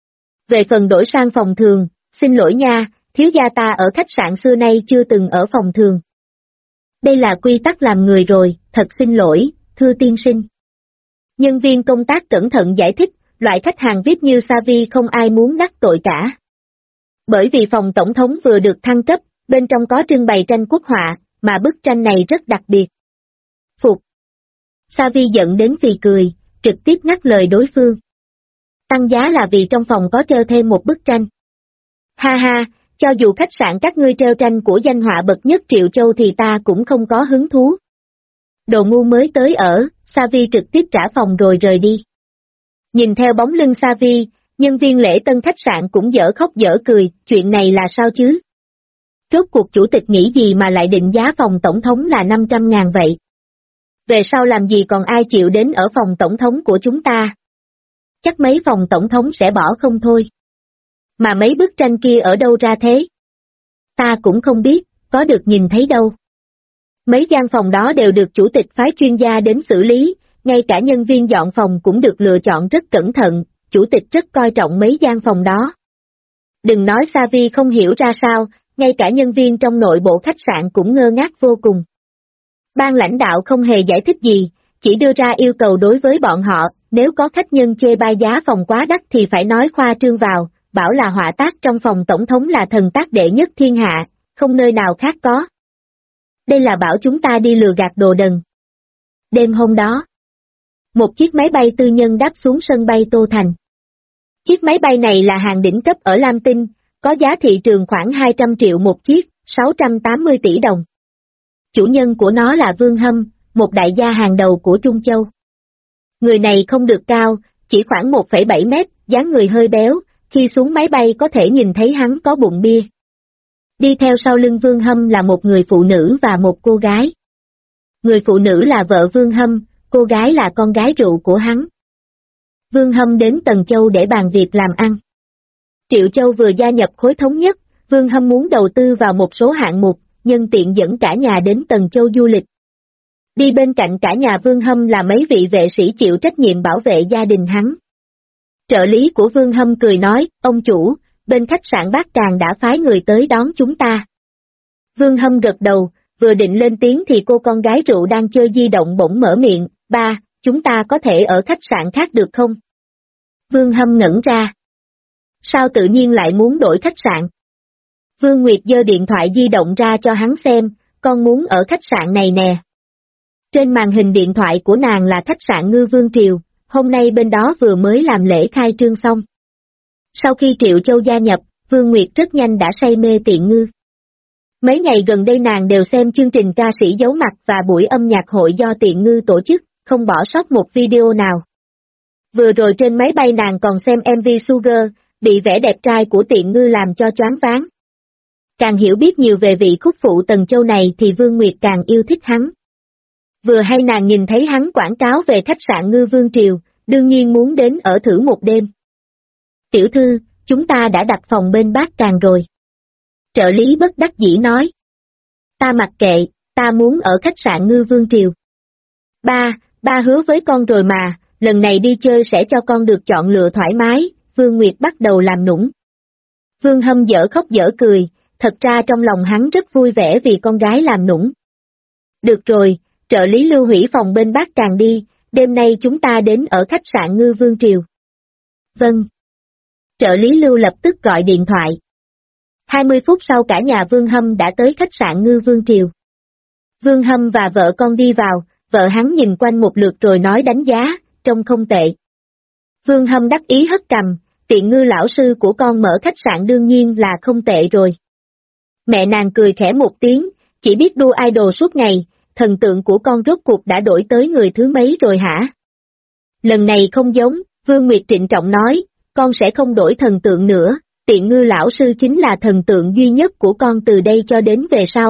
Về phần đổi sang phòng thường, xin lỗi nha, thiếu gia ta ở khách sạn xưa nay chưa từng ở phòng thường. Đây là quy tắc làm người rồi, thật xin lỗi, thưa tiên sinh. Nhân viên công tác cẩn thận giải thích, loại khách hàng VIP như Savi không ai muốn đắc tội cả. Bởi vì phòng tổng thống vừa được thăng cấp, bên trong có trưng bày tranh quốc họa, mà bức tranh này rất đặc biệt. Phục. Savi giận đến phì cười, trực tiếp ngắt lời đối phương. Tăng giá là vì trong phòng có treo thêm một bức tranh. Ha ha, cho dù khách sạn các ngươi treo tranh của danh họa bậc nhất Triệu Châu thì ta cũng không có hứng thú. Đồ ngu mới tới ở, Savi trực tiếp trả phòng rồi rời đi. Nhìn theo bóng lưng Savi, nhân viên lễ tân khách sạn cũng dở khóc dở cười, chuyện này là sao chứ? Rốt cuộc chủ tịch nghĩ gì mà lại định giá phòng tổng thống là 500.000 vậy? Về sau làm gì còn ai chịu đến ở phòng tổng thống của chúng ta? Chắc mấy phòng tổng thống sẽ bỏ không thôi. Mà mấy bức tranh kia ở đâu ra thế? Ta cũng không biết, có được nhìn thấy đâu. Mấy gian phòng đó đều được chủ tịch phái chuyên gia đến xử lý, ngay cả nhân viên dọn phòng cũng được lựa chọn rất cẩn thận, chủ tịch rất coi trọng mấy gian phòng đó. Đừng nói Savi không hiểu ra sao, ngay cả nhân viên trong nội bộ khách sạn cũng ngơ ngác vô cùng. Ban lãnh đạo không hề giải thích gì, chỉ đưa ra yêu cầu đối với bọn họ, nếu có khách nhân chê bai giá phòng quá đắt thì phải nói khoa trương vào, bảo là họa tác trong phòng tổng thống là thần tác đệ nhất thiên hạ, không nơi nào khác có. Đây là bảo chúng ta đi lừa gạt đồ đần. Đêm hôm đó, một chiếc máy bay tư nhân đáp xuống sân bay Tô Thành. Chiếc máy bay này là hàng đỉnh cấp ở Lam Tinh, có giá thị trường khoảng 200 triệu một chiếc, 680 tỷ đồng. Chủ nhân của nó là Vương Hâm, một đại gia hàng đầu của Trung Châu. Người này không được cao, chỉ khoảng 1,7 mét, dáng người hơi béo, khi xuống máy bay có thể nhìn thấy hắn có bụng bia. Đi theo sau lưng Vương Hâm là một người phụ nữ và một cô gái. Người phụ nữ là vợ Vương Hâm, cô gái là con gái rượu của hắn. Vương Hâm đến Tần Châu để bàn việc làm ăn. Triệu Châu vừa gia nhập khối thống nhất, Vương Hâm muốn đầu tư vào một số hạng mục, nhân tiện dẫn cả nhà đến Tần Châu du lịch. Đi bên cạnh cả nhà Vương Hâm là mấy vị vệ sĩ chịu trách nhiệm bảo vệ gia đình hắn. Trợ lý của Vương Hâm cười nói, ông chủ, bên khách sạn Bát Tràng đã phái người tới đón chúng ta. Vương Hâm gật đầu, vừa định lên tiếng thì cô con gái rượu đang chơi di động bỗng mở miệng, ba, chúng ta có thể ở khách sạn khác được không? Vương Hâm ngẩn ra. Sao tự nhiên lại muốn đổi khách sạn? Vương Nguyệt giơ điện thoại di động ra cho hắn xem, con muốn ở khách sạn này nè. Trên màn hình điện thoại của nàng là khách sạn Ngư Vương Triều, hôm nay bên đó vừa mới làm lễ khai trương xong. Sau khi Triệu Châu gia nhập, Vương Nguyệt rất nhanh đã say mê Tiện Ngư. Mấy ngày gần đây nàng đều xem chương trình ca sĩ giấu mặt và buổi âm nhạc hội do Tiện Ngư tổ chức, không bỏ sót một video nào. Vừa rồi trên máy bay nàng còn xem MV Sugar, bị vẻ đẹp trai của Tiện Ngư làm cho choáng váng. Càng hiểu biết nhiều về vị khúc phụ Tần Châu này thì Vương Nguyệt càng yêu thích hắn. Vừa hay nàng nhìn thấy hắn quảng cáo về khách sạn Ngư Vương Triều, đương nhiên muốn đến ở thử một đêm. Tiểu thư, chúng ta đã đặt phòng bên Bát Tràng rồi. Trợ lý bất đắc dĩ nói. Ta mặc kệ, ta muốn ở khách sạn Ngư Vương Triều. Ba hứa với con rồi mà, lần này đi chơi sẽ cho con được chọn lựa thoải mái, Vương Nguyệt bắt đầu làm nũng. Vương Hâm dở khóc dở cười, thật ra trong lòng hắn rất vui vẻ vì con gái làm nũng. Được rồi, trợ lý Lưu hủy phòng bên Bát Tràng đi, đêm nay chúng ta đến ở khách sạn Ngư Vương Triều. Vâng. Trợ lý Lưu lập tức gọi điện thoại. 20 phút sau cả nhà Vương Hâm đã tới khách sạn Ngư Vương Triều. Vương Hâm và vợ con đi vào, vợ hắn nhìn quanh một lượt rồi nói đánh giá, trông không tệ. Vương Hâm đắc ý hất cằm, Tiện Ngư lão sư của con mở khách sạn đương nhiên là không tệ rồi. Mẹ nàng cười khẽ một tiếng, chỉ biết đua idol suốt ngày, thần tượng của con rốt cuộc đã đổi tới người thứ mấy rồi hả? Lần này không giống, Vương Nguyệt trịnh trọng nói, con sẽ không đổi thần tượng nữa, Tiện Ngư lão sư chính là thần tượng duy nhất của con từ đây cho đến về sau.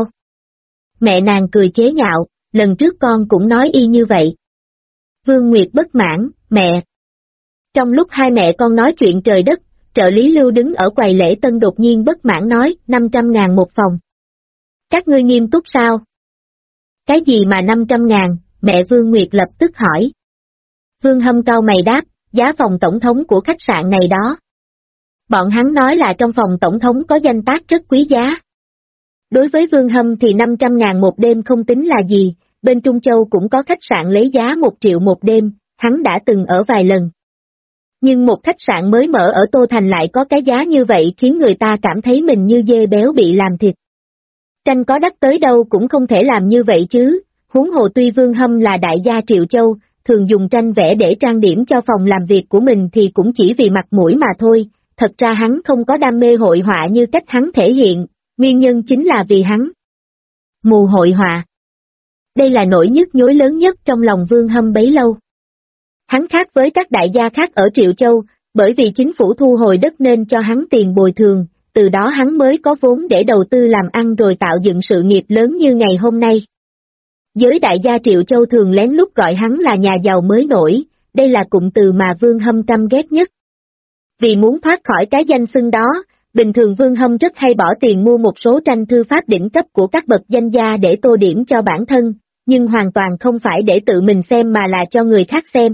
Mẹ nàng cười chế nhạo, lần trước con cũng nói y như vậy. Vương Nguyệt bất mãn, mẹ. Trong lúc hai mẹ con nói chuyện trời đất, trợ lý Lưu đứng ở quầy lễ tân đột nhiên bất mãn nói, 500.000 một phòng. Các ngươi nghiêm túc sao? Cái gì mà 500.000, mẹ Vương Nguyệt lập tức hỏi. Vương Hâm cau mày đáp, giá phòng tổng thống của khách sạn này đó. Bọn hắn nói là trong phòng tổng thống có danh tác rất quý giá. Đối với Vương Hâm thì 500.000 một đêm không tính là gì, bên Trung Châu cũng có khách sạn lấy giá 1 triệu một đêm, hắn đã từng ở vài lần. Nhưng một khách sạn mới mở ở Tô Thành lại có cái giá như vậy khiến người ta cảm thấy mình như dê béo bị làm thịt. Tranh có đắt tới đâu cũng không thể làm như vậy chứ, huống hồ tuy Vương Hâm là đại gia Triệu Châu, thường dùng tranh vẽ để trang điểm cho phòng làm việc của mình thì cũng chỉ vì mặt mũi mà thôi, thật ra hắn không có đam mê hội họa như cách hắn thể hiện, nguyên nhân chính là vì hắn mù hội họa. Đây là nỗi nhức nhối lớn nhất trong lòng Vương Hâm bấy lâu. Hắn khác với các đại gia khác ở Triệu Châu, bởi vì chính phủ thu hồi đất nên cho hắn tiền bồi thường, từ đó hắn mới có vốn để đầu tư làm ăn rồi tạo dựng sự nghiệp lớn như ngày hôm nay. Giới đại gia Triệu Châu thường lén lút gọi hắn là nhà giàu mới nổi, đây là cụm từ mà Vương Hâm căm ghét nhất. Vì muốn thoát khỏi cái danh xưng đó, bình thường Vương Hâm rất hay bỏ tiền mua một số tranh thư pháp đỉnh cấp của các bậc danh gia để tô điểm cho bản thân, nhưng hoàn toàn không phải để tự mình xem mà là cho người khác xem.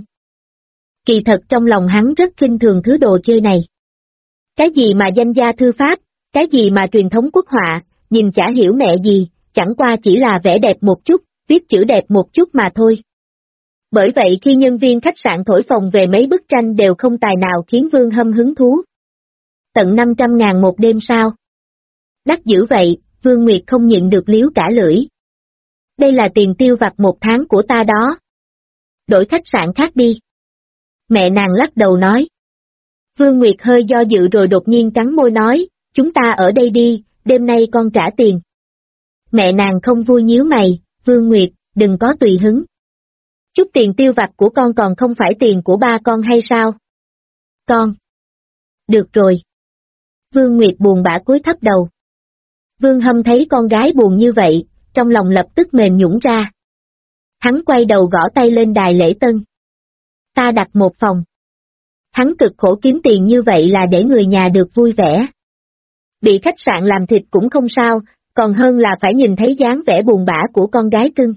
Kỳ thật trong lòng hắn rất khinh thường thứ đồ chơi này. Cái gì mà danh gia thư pháp, cái gì mà truyền thống quốc họa, nhìn chả hiểu mẹ gì, chẳng qua chỉ là vẽ đẹp một chút, viết chữ đẹp một chút mà thôi. Bởi vậy khi nhân viên khách sạn thổi phồng về mấy bức tranh đều không tài nào khiến Vương Hâm hứng thú. Tận 500.000 một đêm sao? Đắt dữ vậy, Vương Nguyệt không nhịn được liếu cả lưỡi. Đây là tiền tiêu vặt một tháng của ta đó. Đổi khách sạn khác đi. Mẹ nàng lắc đầu nói. Vương Nguyệt hơi do dự rồi đột nhiên cắn môi nói, chúng ta ở đây đi, đêm nay con trả tiền. Mẹ nàng không vui nhíu mày, Vương Nguyệt, đừng có tùy hứng. Chút tiền tiêu vặt của con còn không phải tiền của ba con hay sao? Con. Được rồi. Vương Nguyệt buồn bã cúi thấp đầu. Vương Hâm thấy con gái buồn như vậy, trong lòng lập tức mềm nhũn ra. Hắn quay đầu gõ tay lên đài lễ tân. Ta đặt một phòng. Hắn cực khổ kiếm tiền như vậy là để người nhà được vui vẻ. Bị khách sạn làm thịt cũng không sao, còn hơn là phải nhìn thấy dáng vẻ buồn bã của con gái cưng.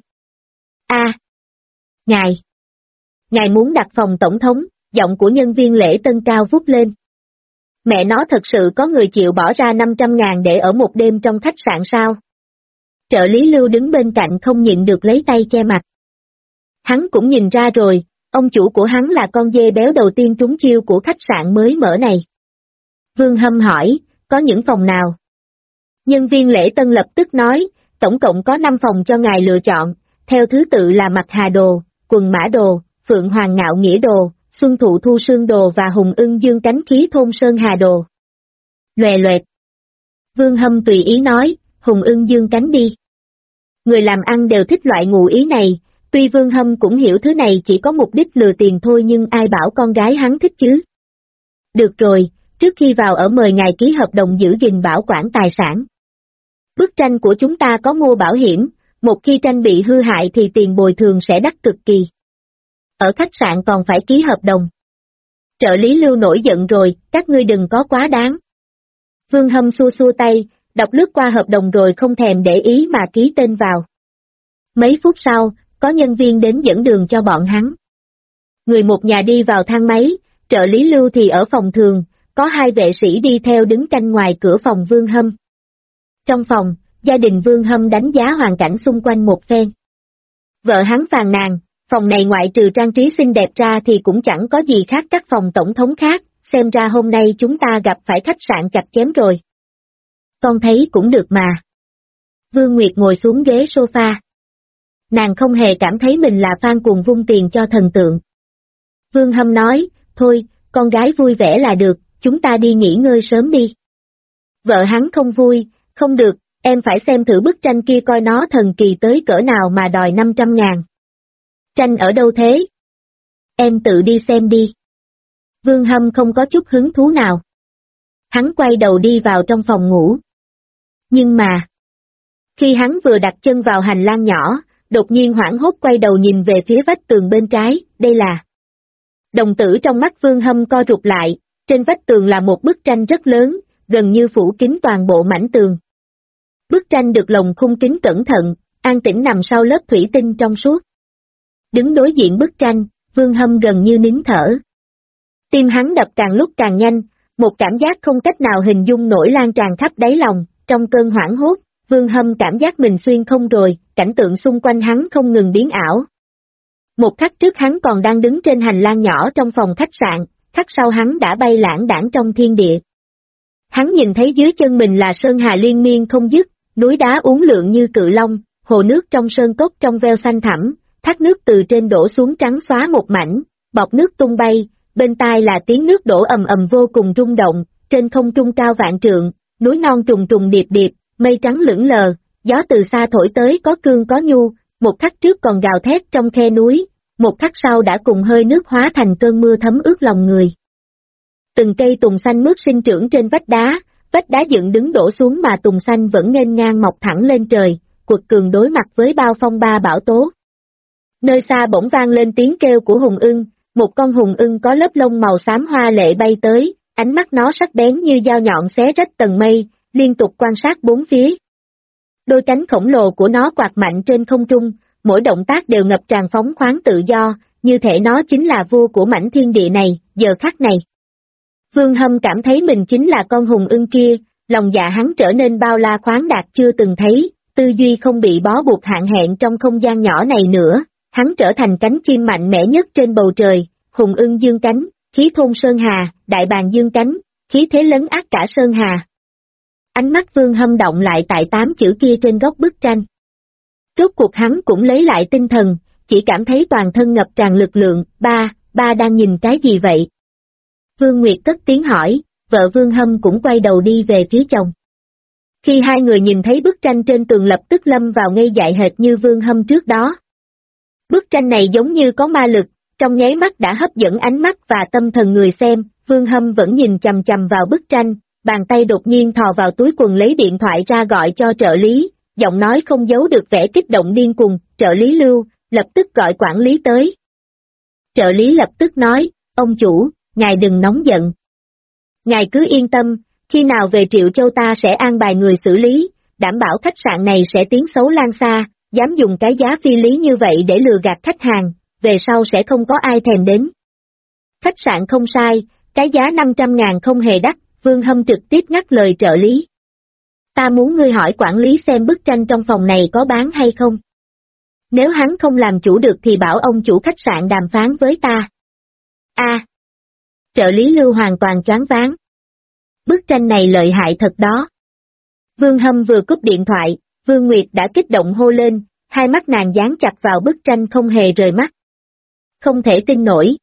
Ngài muốn đặt phòng tổng thống, giọng của nhân viên lễ tân cao vút lên. Mẹ nó thật sự có người chịu bỏ ra 500.000 để ở một đêm trong khách sạn sao? Trợ lý Lưu đứng bên cạnh không nhịn được lấy tay che mặt. Hắn cũng nhìn ra rồi, ông chủ của hắn là con dê béo đầu tiên trúng chiêu của khách sạn mới mở này. Vương Hâm hỏi, có những phòng nào? Nhân viên lễ tân lập tức nói, tổng cộng có 5 phòng cho ngài lựa chọn, theo thứ tự là Mặc Hà Đồ, Quần Mã Đồ, Phượng Hoàng Ngạo Nghĩa Đồ, Xuân Thụ Thu Sương Đồ và Hùng Ưng Dương Cánh Khí Thôn Sơn Hà Đồ. Loè loẹt. Vương Hâm tùy ý nói, Hùng Ưng Dương Cánh đi. Người làm ăn đều thích loại ngụ ý này, tuy Vương Hâm cũng hiểu thứ này chỉ có mục đích lừa tiền thôi nhưng ai bảo con gái hắn thích chứ. Được rồi, trước khi vào ở mời ngài ký hợp đồng giữ gìn bảo quản tài sản. Bức tranh của chúng ta có mua bảo hiểm, một khi tranh bị hư hại thì tiền bồi thường sẽ đắt cực kỳ. Ở khách sạn còn phải ký hợp đồng. Trợ lý Lưu nổi giận rồi, các ngươi đừng có quá đáng. Vương Hâm xua xua tay, đọc lướt qua hợp đồng rồi không thèm để ý mà ký tên vào. Mấy phút sau, có nhân viên đến dẫn đường cho bọn hắn. Người một nhà đi vào thang máy, trợ lý Lưu thì ở phòng thường, có hai vệ sĩ đi theo đứng canh ngoài cửa phòng Vương Hâm. Trong phòng, gia đình Vương Hâm đánh giá hoàn cảnh xung quanh một phen. Vợ hắn phàn nàn, phòng này ngoại trừ trang trí xinh đẹp ra thì cũng chẳng có gì khác các phòng tổng thống khác, xem ra hôm nay chúng ta gặp phải khách sạn chặt chém rồi. Con thấy cũng được mà. Vương Nguyệt ngồi xuống ghế sofa. Nàng không hề cảm thấy mình là fan cuồng vung tiền cho thần tượng. Vương Hâm nói, thôi, con gái vui vẻ là được, chúng ta đi nghỉ ngơi sớm đi. Vợ hắn không vui, không được, em phải xem thử bức tranh kia coi nó thần kỳ tới cỡ nào mà đòi 500.000. Tranh ở đâu thế? Em tự đi xem đi. Vương Hâm không có chút hứng thú nào. Hắn quay đầu đi vào trong phòng ngủ. Nhưng mà, khi hắn vừa đặt chân vào hành lang nhỏ, đột nhiên hoảng hốt quay đầu nhìn về phía vách tường bên trái, đây là... Đồng tử trong mắt Vương Hâm co rụt lại, trên vách tường là một bức tranh rất lớn, gần như phủ kín toàn bộ mảnh tường. Bức tranh được lồng khung kính cẩn thận, an tĩnh nằm sau lớp thủy tinh trong suốt. Đứng đối diện bức tranh, Vương Hâm gần như nín thở. Tim hắn đập càng lúc càng nhanh, một cảm giác không cách nào hình dung nổi lan tràn khắp đáy lòng, trong cơn hoảng hốt, Vương Hâm cảm giác mình xuyên không rồi, cảnh tượng xung quanh hắn không ngừng biến ảo. Một khắc trước hắn còn đang đứng trên hành lang nhỏ trong phòng khách sạn, khắc sau hắn đã bay lãng đãng trong thiên địa. Hắn nhìn thấy dưới chân mình là sơn hà liên miên không dứt, núi đá uốn lượn như cự long, hồ nước trong sơn cốc trong veo xanh thẳm, thác nước từ trên đổ xuống trắng xóa một mảnh, bọt nước tung bay, bên tai là tiếng nước đổ ầm ầm vô cùng rung động, trên không trung cao vạn trượng, núi non trùng trùng điệp điệp, mây trắng lững lờ, gió từ xa thổi tới có cương có nhu, một khắc trước còn gào thét trong khe núi, một khắc sau đã cùng hơi nước hóa thành cơn mưa thấm ướt lòng người. Từng cây tùng xanh mướt sinh trưởng trên vách đá dựng đứng đổ xuống mà tùng xanh vẫn nghênh ngang mọc thẳng lên trời, quật cường đối mặt với bao phong ba bão tố. Nơi xa bỗng vang lên tiếng kêu của hùng ưng, một con hùng ưng có lớp lông màu xám hoa lệ bay tới, ánh mắt nó sắc bén như dao nhọn xé rách tầng mây, liên tục quan sát bốn phía. Đôi cánh khổng lồ của nó quạt mạnh trên không trung, mỗi động tác đều ngập tràn phóng khoáng tự do, như thể nó chính là vua của mảnh thiên địa này, giờ khắc này. Vương Hâm cảm thấy mình chính là con hùng ưng kia, lòng dạ hắn trở nên bao la khoáng đạt chưa từng thấy, tư duy không bị bó buộc hạn hẹn trong không gian nhỏ này nữa, hắn trở thành cánh chim mạnh mẽ nhất trên bầu trời, hùng ưng dương cánh, khí thôn sơn hà, đại bàng dương cánh, khí thế lấn át cả sơn hà. Ánh mắt Vương Hâm động lại tại 8 chữ kia trên góc bức tranh. Rốt cuộc hắn cũng lấy lại tinh thần, chỉ cảm thấy toàn thân ngập tràn lực lượng, ba đang nhìn cái gì vậy? Vương Nguyệt cất tiếng hỏi, vợ Vương Hâm cũng quay đầu đi về phía chồng. Khi hai người nhìn thấy bức tranh trên tường lập tức lâm vào ngây dại hệt như Vương Hâm trước đó. Bức tranh này giống như có ma lực, trong nháy mắt đã hấp dẫn ánh mắt và tâm thần người xem, Vương Hâm vẫn nhìn chằm chằm vào bức tranh, bàn tay đột nhiên thò vào túi quần lấy điện thoại ra gọi cho trợ lý, giọng nói không giấu được vẻ kích động điên cuồng, trợ lý Lưu, lập tức gọi quản lý tới. Trợ lý lập tức nói, ông chủ, ngài đừng nóng giận. Ngài cứ yên tâm, khi nào về Triệu Châu ta sẽ an bài người xử lý, đảm bảo khách sạn này sẽ tiếng xấu lan xa, dám dùng cái giá phi lý như vậy để lừa gạt khách hàng, về sau sẽ không có ai thèm đến. Khách sạn không sai, cái giá 500.000 không hề đắt, Vương Hâm trực tiếp ngắt lời trợ lý. Ta muốn ngươi hỏi quản lý xem bức tranh trong phòng này có bán hay không. Nếu hắn không làm chủ được thì bảo ông chủ khách sạn đàm phán với ta. Trợ lý Lưu hoàn toàn choáng váng. Bức tranh này lợi hại thật đó. Vương Hâm vừa cúp điện thoại, Vương Nguyệt đã kích động hô lên, hai mắt nàng dán chặt vào bức tranh không hề rời mắt. Không thể tin nổi.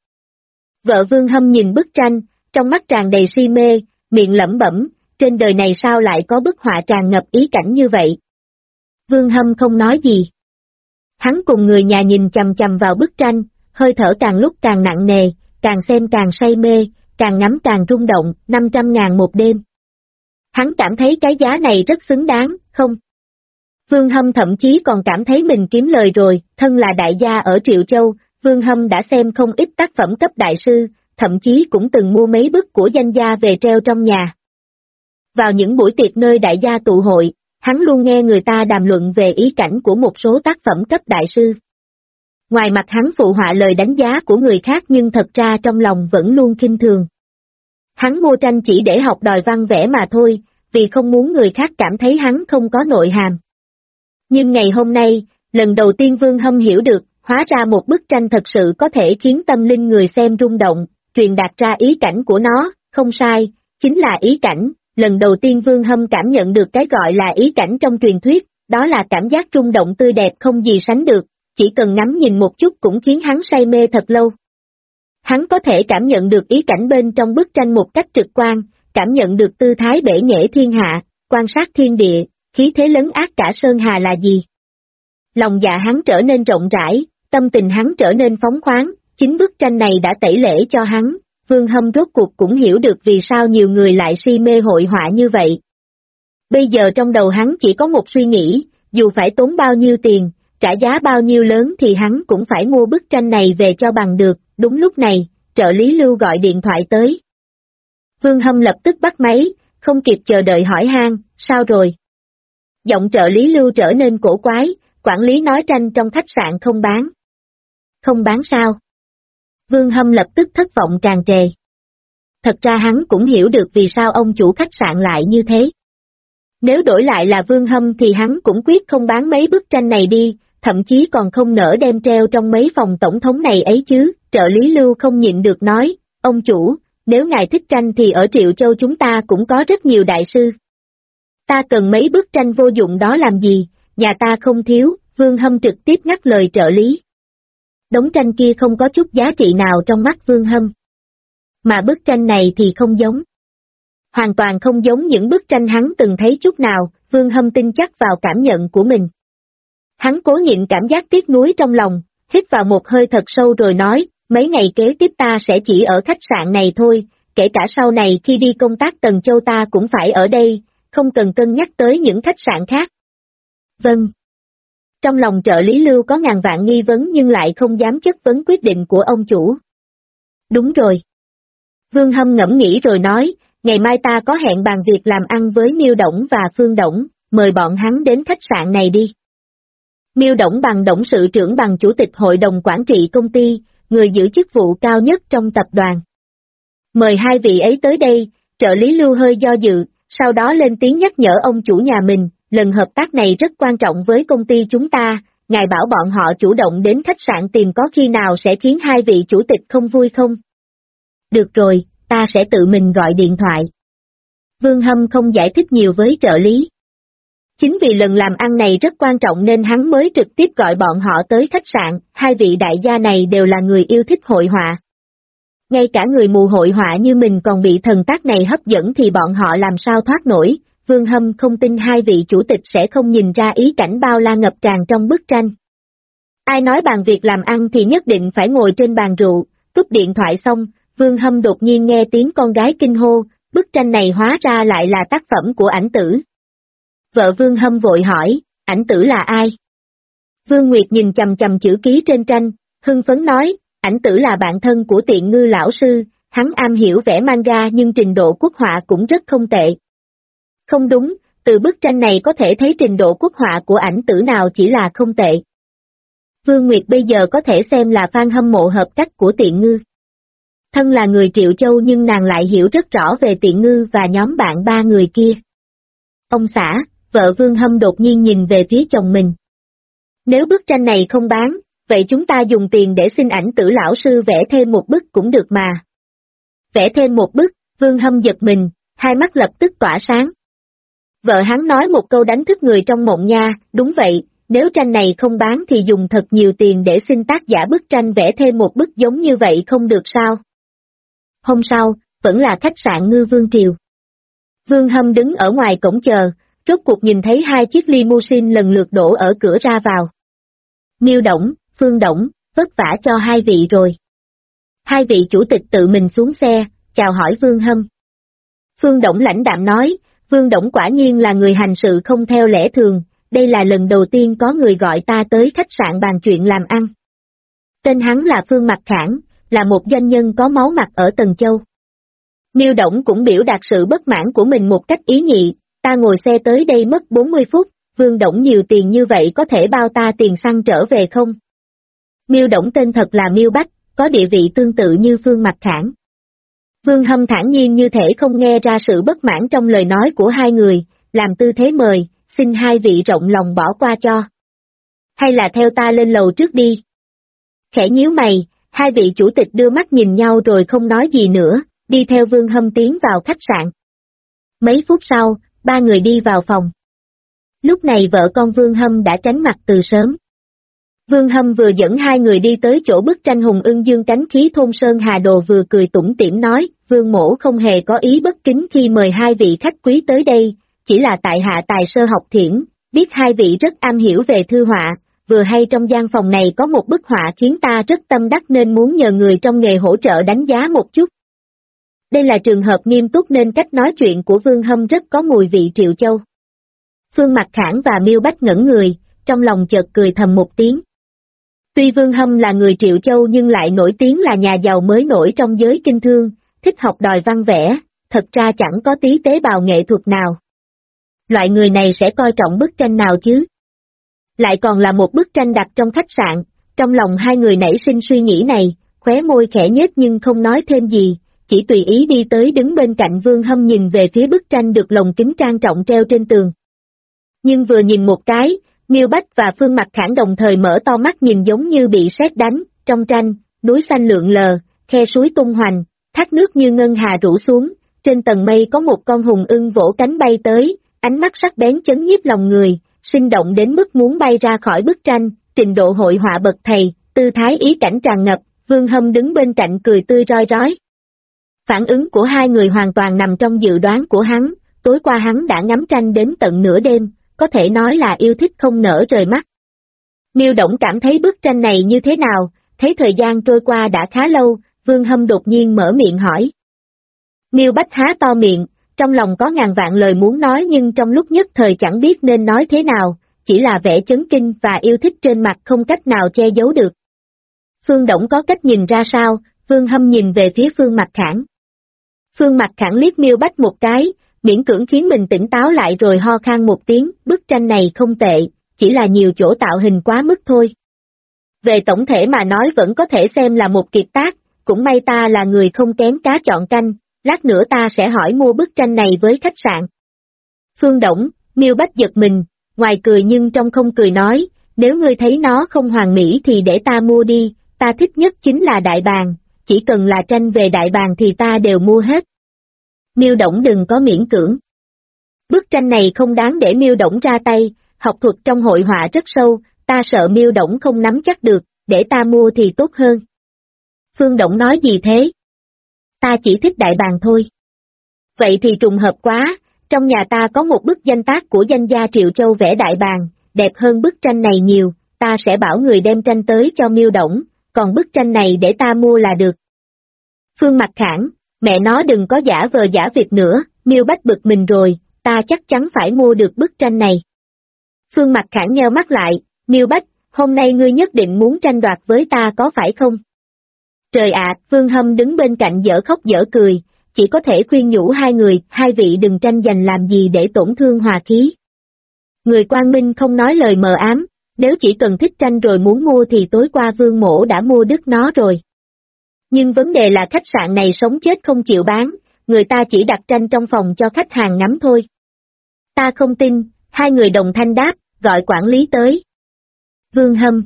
Vợ Vương Hâm nhìn bức tranh, trong mắt tràn đầy si mê, miệng lẩm bẩm, trên đời này sao lại có bức họa tràn ngập ý cảnh như vậy? Vương Hâm không nói gì. Hắn cùng người nhà nhìn chằm chằm vào bức tranh, hơi thở càng lúc càng nặng nề, càng xem càng say mê, càng ngắm càng rung động, 500.000 một đêm. Hắn cảm thấy cái giá này rất xứng đáng, không? Vương Hâm thậm chí còn cảm thấy mình kiếm lời rồi, thân là đại gia ở Triệu Châu, Vương Hâm đã xem không ít tác phẩm cấp đại sư, thậm chí cũng từng mua mấy bức của danh gia về treo trong nhà. Vào những buổi tiệc nơi đại gia tụ hội, hắn luôn nghe người ta đàm luận về ý cảnh của một số tác phẩm cấp đại sư. Ngoài mặt hắn phụ họa lời đánh giá của người khác nhưng thật ra trong lòng vẫn luôn khinh thường. Hắn mua tranh chỉ để học đòi văn vẽ mà thôi, vì không muốn người khác cảm thấy hắn không có nội hàm. Nhưng ngày hôm nay, lần đầu tiên Vương Hâm hiểu được, hóa ra một bức tranh thật sự có thể khiến tâm linh người xem rung động, truyền đạt ra ý cảnh của nó, không sai, chính là ý cảnh. Lần đầu tiên Vương Hâm cảm nhận được cái gọi là ý cảnh trong truyền thuyết, đó là cảm giác rung động tươi đẹp không gì sánh được, chỉ cần ngắm nhìn một chút cũng khiến hắn say mê thật lâu. Hắn có thể cảm nhận được ý cảnh bên trong bức tranh một cách trực quan, cảm nhận được tư thái bể nghệ thiên hạ, quan sát thiên địa, khí thế lấn át cả sơn hà là gì. Lòng dạ hắn trở nên rộng rãi, tâm tình hắn trở nên phóng khoáng, chính bức tranh này đã tẩy lễ cho hắn. Vương Hâm rốt cuộc cũng hiểu được vì sao nhiều người lại si mê hội họa như vậy. Bây giờ trong đầu hắn chỉ có một suy nghĩ, dù phải tốn bao nhiêu tiền, trả giá bao nhiêu lớn thì hắn cũng phải mua bức tranh này về cho bằng được. Đúng lúc này, trợ lý Lưu gọi điện thoại tới. Vương Hâm lập tức bắt máy, không kịp chờ đợi hỏi han, sao rồi? Giọng trợ lý Lưu trở nên cổ quái, quản lý nói tranh trong khách sạn không bán. Không bán sao? Vương Hâm lập tức thất vọng tràn trề. Thật ra hắn cũng hiểu được vì sao ông chủ khách sạn lại như thế. Nếu đổi lại là Vương Hâm thì hắn cũng quyết không bán mấy bức tranh này đi, thậm chí còn không nỡ đem treo trong mấy phòng tổng thống này ấy chứ. Trợ lý Lưu không nhịn được nói, ông chủ, nếu ngài thích tranh thì ở Triệu Châu chúng ta cũng có rất nhiều đại sư. Ta cần mấy bức tranh vô dụng đó làm gì, nhà ta không thiếu. Vương Hâm trực tiếp ngắt lời trợ lý. Đống tranh kia không có chút giá trị nào trong mắt Vương Hâm. Mà bức tranh này thì không giống. Hoàn toàn không giống những bức tranh hắn từng thấy chút nào. Vương Hâm tin chắc vào cảm nhận của mình. Hắn cố nhịn cảm giác tiếc nuối trong lòng, hít vào một hơi thật sâu rồi nói, mấy ngày kế tiếp ta sẽ chỉ ở khách sạn này thôi, kể cả sau này khi đi công tác Tần Châu ta cũng phải ở đây, không cần cân nhắc tới những khách sạn khác. Vâng. Trong lòng trợ lý Lưu có ngàn vạn nghi vấn nhưng lại không dám chất vấn quyết định của ông chủ. Đúng rồi. Vương Hâm ngẫm nghĩ rồi nói, ngày mai ta có hẹn bàn việc làm ăn với Miêu Đổng và Phương Đổng, mời bọn hắn đến khách sạn này đi. Miêu Đổng bằng董sự trưởng bằng chủ tịch hội đồng quản trị công ty, người giữ chức vụ cao nhất trong tập đoàn. Mời hai vị ấy tới đây, trợ lý Lưu hơi do dự, sau đó lên tiếng nhắc nhở ông chủ nhà mình, lần hợp tác này rất quan trọng với công ty chúng ta, ngài bảo bọn họ chủ động đến khách sạn tìm có khi nào sẽ khiến hai vị chủ tịch không vui không? Được rồi, ta sẽ tự mình gọi điện thoại. Vương Hâm không giải thích nhiều với trợ lý. Chính vì lần làm ăn này rất quan trọng nên hắn mới trực tiếp gọi bọn họ tới khách sạn, hai vị đại gia này đều là người yêu thích hội họa. Ngay cả người mù hội họa như mình còn bị thần tác này hấp dẫn thì bọn họ làm sao thoát nổi. Vương Hâm không tin hai vị chủ tịch sẽ không nhìn ra ý cảnh bao la ngập tràn trong bức tranh. Ai nói bàn việc làm ăn thì nhất định phải ngồi trên bàn rượu. Cúp điện thoại xong, Vương Hâm đột nhiên nghe tiếng con gái kinh hô, bức tranh này hóa ra lại là tác phẩm của Ảnh Tử. Vợ Vương Hâm vội hỏi, Ảnh Tử là ai? Vương Nguyệt nhìn chằm chằm chữ ký trên tranh, hưng phấn nói, Ảnh Tử là bạn thân của Tiện Ngư lão sư, hắn am hiểu vẽ manga nhưng trình độ quốc họa cũng rất không tệ. Không đúng, từ bức tranh này có thể thấy trình độ quốc họa của Ảnh Tử nào chỉ là không tệ. Vương Nguyệt bây giờ có thể xem là fan hâm mộ hợp cách của Tiện Ngư. Thân là người Triệu Châu nhưng nàng lại hiểu rất rõ về Tiện Ngư và nhóm bạn ba người kia. Ông xã, vợ Vương Hâm đột nhiên nhìn về phía chồng mình. Nếu bức tranh này không bán, vậy chúng ta dùng tiền để xin Ảnh Tử lão sư vẽ thêm một bức cũng được mà. Vẽ thêm một bức, Vương Hâm giật mình, hai mắt lập tức tỏa sáng. Vợ hắn nói một câu đánh thức người trong mộng nha, đúng vậy, Nếu tranh này không bán thì dùng thật nhiều tiền để xin tác giả bức tranh vẽ thêm một bức giống như vậy không được sao? Hôm sau, vẫn là khách sạn Ngư Vương Triều. Vương Hâm đứng ở ngoài cổng chờ, rốt cuộc nhìn thấy hai chiếc limousine lần lượt đổ ở cửa ra vào. Miêu Đổng, Phương Đổng, vất vả cho hai vị rồi. Hai vị chủ tịch tự mình xuống xe, chào hỏi Vương Hâm. Phương Đổng lãnh đạm nói, Vương Đổng quả nhiên là người hành sự không theo lẽ thường, đây là lần đầu tiên có người gọi ta tới khách sạn bàn chuyện làm ăn. Tên hắn là Phương Mặc Khảng, là một doanh nhân có máu mặt ở Tần Châu. Miêu Đổng cũng biểu đạt sự bất mãn của mình một cách ý nhị, ta ngồi xe tới đây mất 40 phút, Vương Đổng nhiều tiền như vậy có thể bao ta tiền xăng trở về không? Miêu Đổng tên thật là Miêu Bách, có địa vị tương tự như Phương Mặc Khảng. Vương Hâm thản nhiên như thể không nghe ra sự bất mãn trong lời nói của hai người, làm tư thế mời, xin hai vị rộng lòng bỏ qua cho. Hay là theo ta lên lầu trước đi. Khẽ nhíu mày, hai vị chủ tịch đưa mắt nhìn nhau rồi không nói gì nữa, đi theo Vương Hâm tiến vào khách sạn. Mấy phút sau, ba người đi vào phòng. Lúc này vợ con Vương Hâm đã tránh mặt từ sớm. Vương Hâm vừa dẫn hai người đi tới chỗ bức tranh Hùng Ưng Dương cánh khí thôn Sơn Hà Đồ vừa cười tủm tỉm nói, Vương mỗ không hề có ý bất kính khi mời hai vị khách quý tới đây, chỉ là tại hạ tài sơ học thiển, biết hai vị rất am hiểu về thư họa, vừa hay trong gian phòng này có một bức họa khiến ta rất tâm đắc nên muốn nhờ người trong nghề hỗ trợ đánh giá một chút. Đây là trường hợp nghiêm túc nên cách nói chuyện của Vương Hâm rất có mùi vị Triệu Châu. Phương Mặc Khảng và Miêu Bách ngẩn người, trong lòng chợt cười thầm một tiếng. Tuy Vương Hâm là người Triệu Châu nhưng lại nổi tiếng là nhà giàu mới nổi trong giới kinh thương, thích học đòi văn vẽ, thật ra chẳng có tí tế bào nghệ thuật nào. Loại người này sẽ coi trọng bức tranh nào chứ? Lại còn là một bức tranh đặt trong khách sạn, trong lòng hai người nảy sinh suy nghĩ này, khóe môi khẽ nhếch nhưng không nói thêm gì, chỉ tùy ý đi tới đứng bên cạnh Vương Hâm nhìn về phía bức tranh được lồng kính trang trọng treo trên tường. Nhưng vừa nhìn một cái, Miêu Bách và Phương Mặc Khảng đồng thời mở to mắt nhìn giống như bị sét đánh, trong tranh, núi xanh lượn lờ, khe suối tung hoành, thác nước như ngân hà rủ xuống, trên tầng mây có một con hùng ưng vỗ cánh bay tới, ánh mắt sắc bén chấn nhiếp lòng người, sinh động đến mức muốn bay ra khỏi bức tranh, trình độ hội họa bậc thầy, tư thái ý cảnh tràn ngập, Vương Hâm đứng bên cạnh cười tươi roi rói. Phản ứng của hai người hoàn toàn nằm trong dự đoán của hắn, tối qua hắn đã ngắm tranh đến tận nửa đêm, có thể nói là yêu thích không nở rời mắt. Miêu Đổng cảm thấy bức tranh này như thế nào, thấy thời gian trôi qua đã khá lâu, Vương Hâm đột nhiên mở miệng hỏi. Miêu Bách há to miệng, trong lòng có ngàn vạn lời muốn nói nhưng trong lúc nhất thời chẳng biết nên nói thế nào, chỉ là vẻ chấn kinh và yêu thích trên mặt không cách nào che giấu được. Phương Đổng có cách nhìn ra sao? Vương Hâm nhìn về phía Phương Mặc Khảng. Phương Mặc Khảng liếc Miêu Bách một cái, miễn cưỡng khiến mình tỉnh táo lại rồi ho khan một tiếng, bức tranh này không tệ, chỉ là nhiều chỗ tạo hình quá mức thôi. Về tổng thể mà nói vẫn có thể xem là một kiệt tác, cũng may ta là người không kén cá chọn canh, lát nữa ta sẽ hỏi mua bức tranh này với khách sạn. Phương Đổng, Miêu Bách giật mình, ngoài cười nhưng trong không cười nói, nếu ngươi thấy nó không hoàn mỹ thì để ta mua đi, ta thích nhất chính là đại bàng, chỉ cần là tranh về đại bàng thì ta đều mua hết. Miêu Đổng đừng có miễn cưỡng. Bức tranh này không đáng để Miêu Đổng ra tay, học thuật trong hội họa rất sâu, ta sợ Miêu Đổng không nắm chắc được, để ta mua thì tốt hơn. Phương Đổng nói gì thế? Ta chỉ thích đại bàng thôi. Vậy thì trùng hợp quá, trong nhà ta có một bức danh tác của danh gia Triệu Châu vẽ đại bàng, đẹp hơn bức tranh này nhiều, ta sẽ bảo người đem tranh tới cho Miêu Đổng, còn bức tranh này để ta mua là được. Phương Mặc Khảng, mẹ nó đừng có giả vờ giả vịt nữa, Miêu Bách bực mình rồi, ta chắc chắn phải mua được bức tranh này. Phương Mặc Khảng nheo mắt lại, Miêu Bách, hôm nay ngươi nhất định muốn tranh đoạt với ta có phải không? Trời ạ, Vương Hâm đứng bên cạnh dở khóc dở cười, chỉ có thể khuyên nhủ hai người, hai vị đừng tranh giành làm gì để tổn thương hòa khí. Người Quang Minh không nói lời mờ ám, nếu chỉ cần thích tranh rồi muốn mua thì tối qua Vương Mỗ đã mua đứt nó rồi. Nhưng vấn đề là khách sạn này sống chết không chịu bán, người ta chỉ đặt tranh trong phòng cho khách hàng ngắm thôi. Ta không tin, hai người đồng thanh đáp, gọi quản lý tới. Vương Hâm.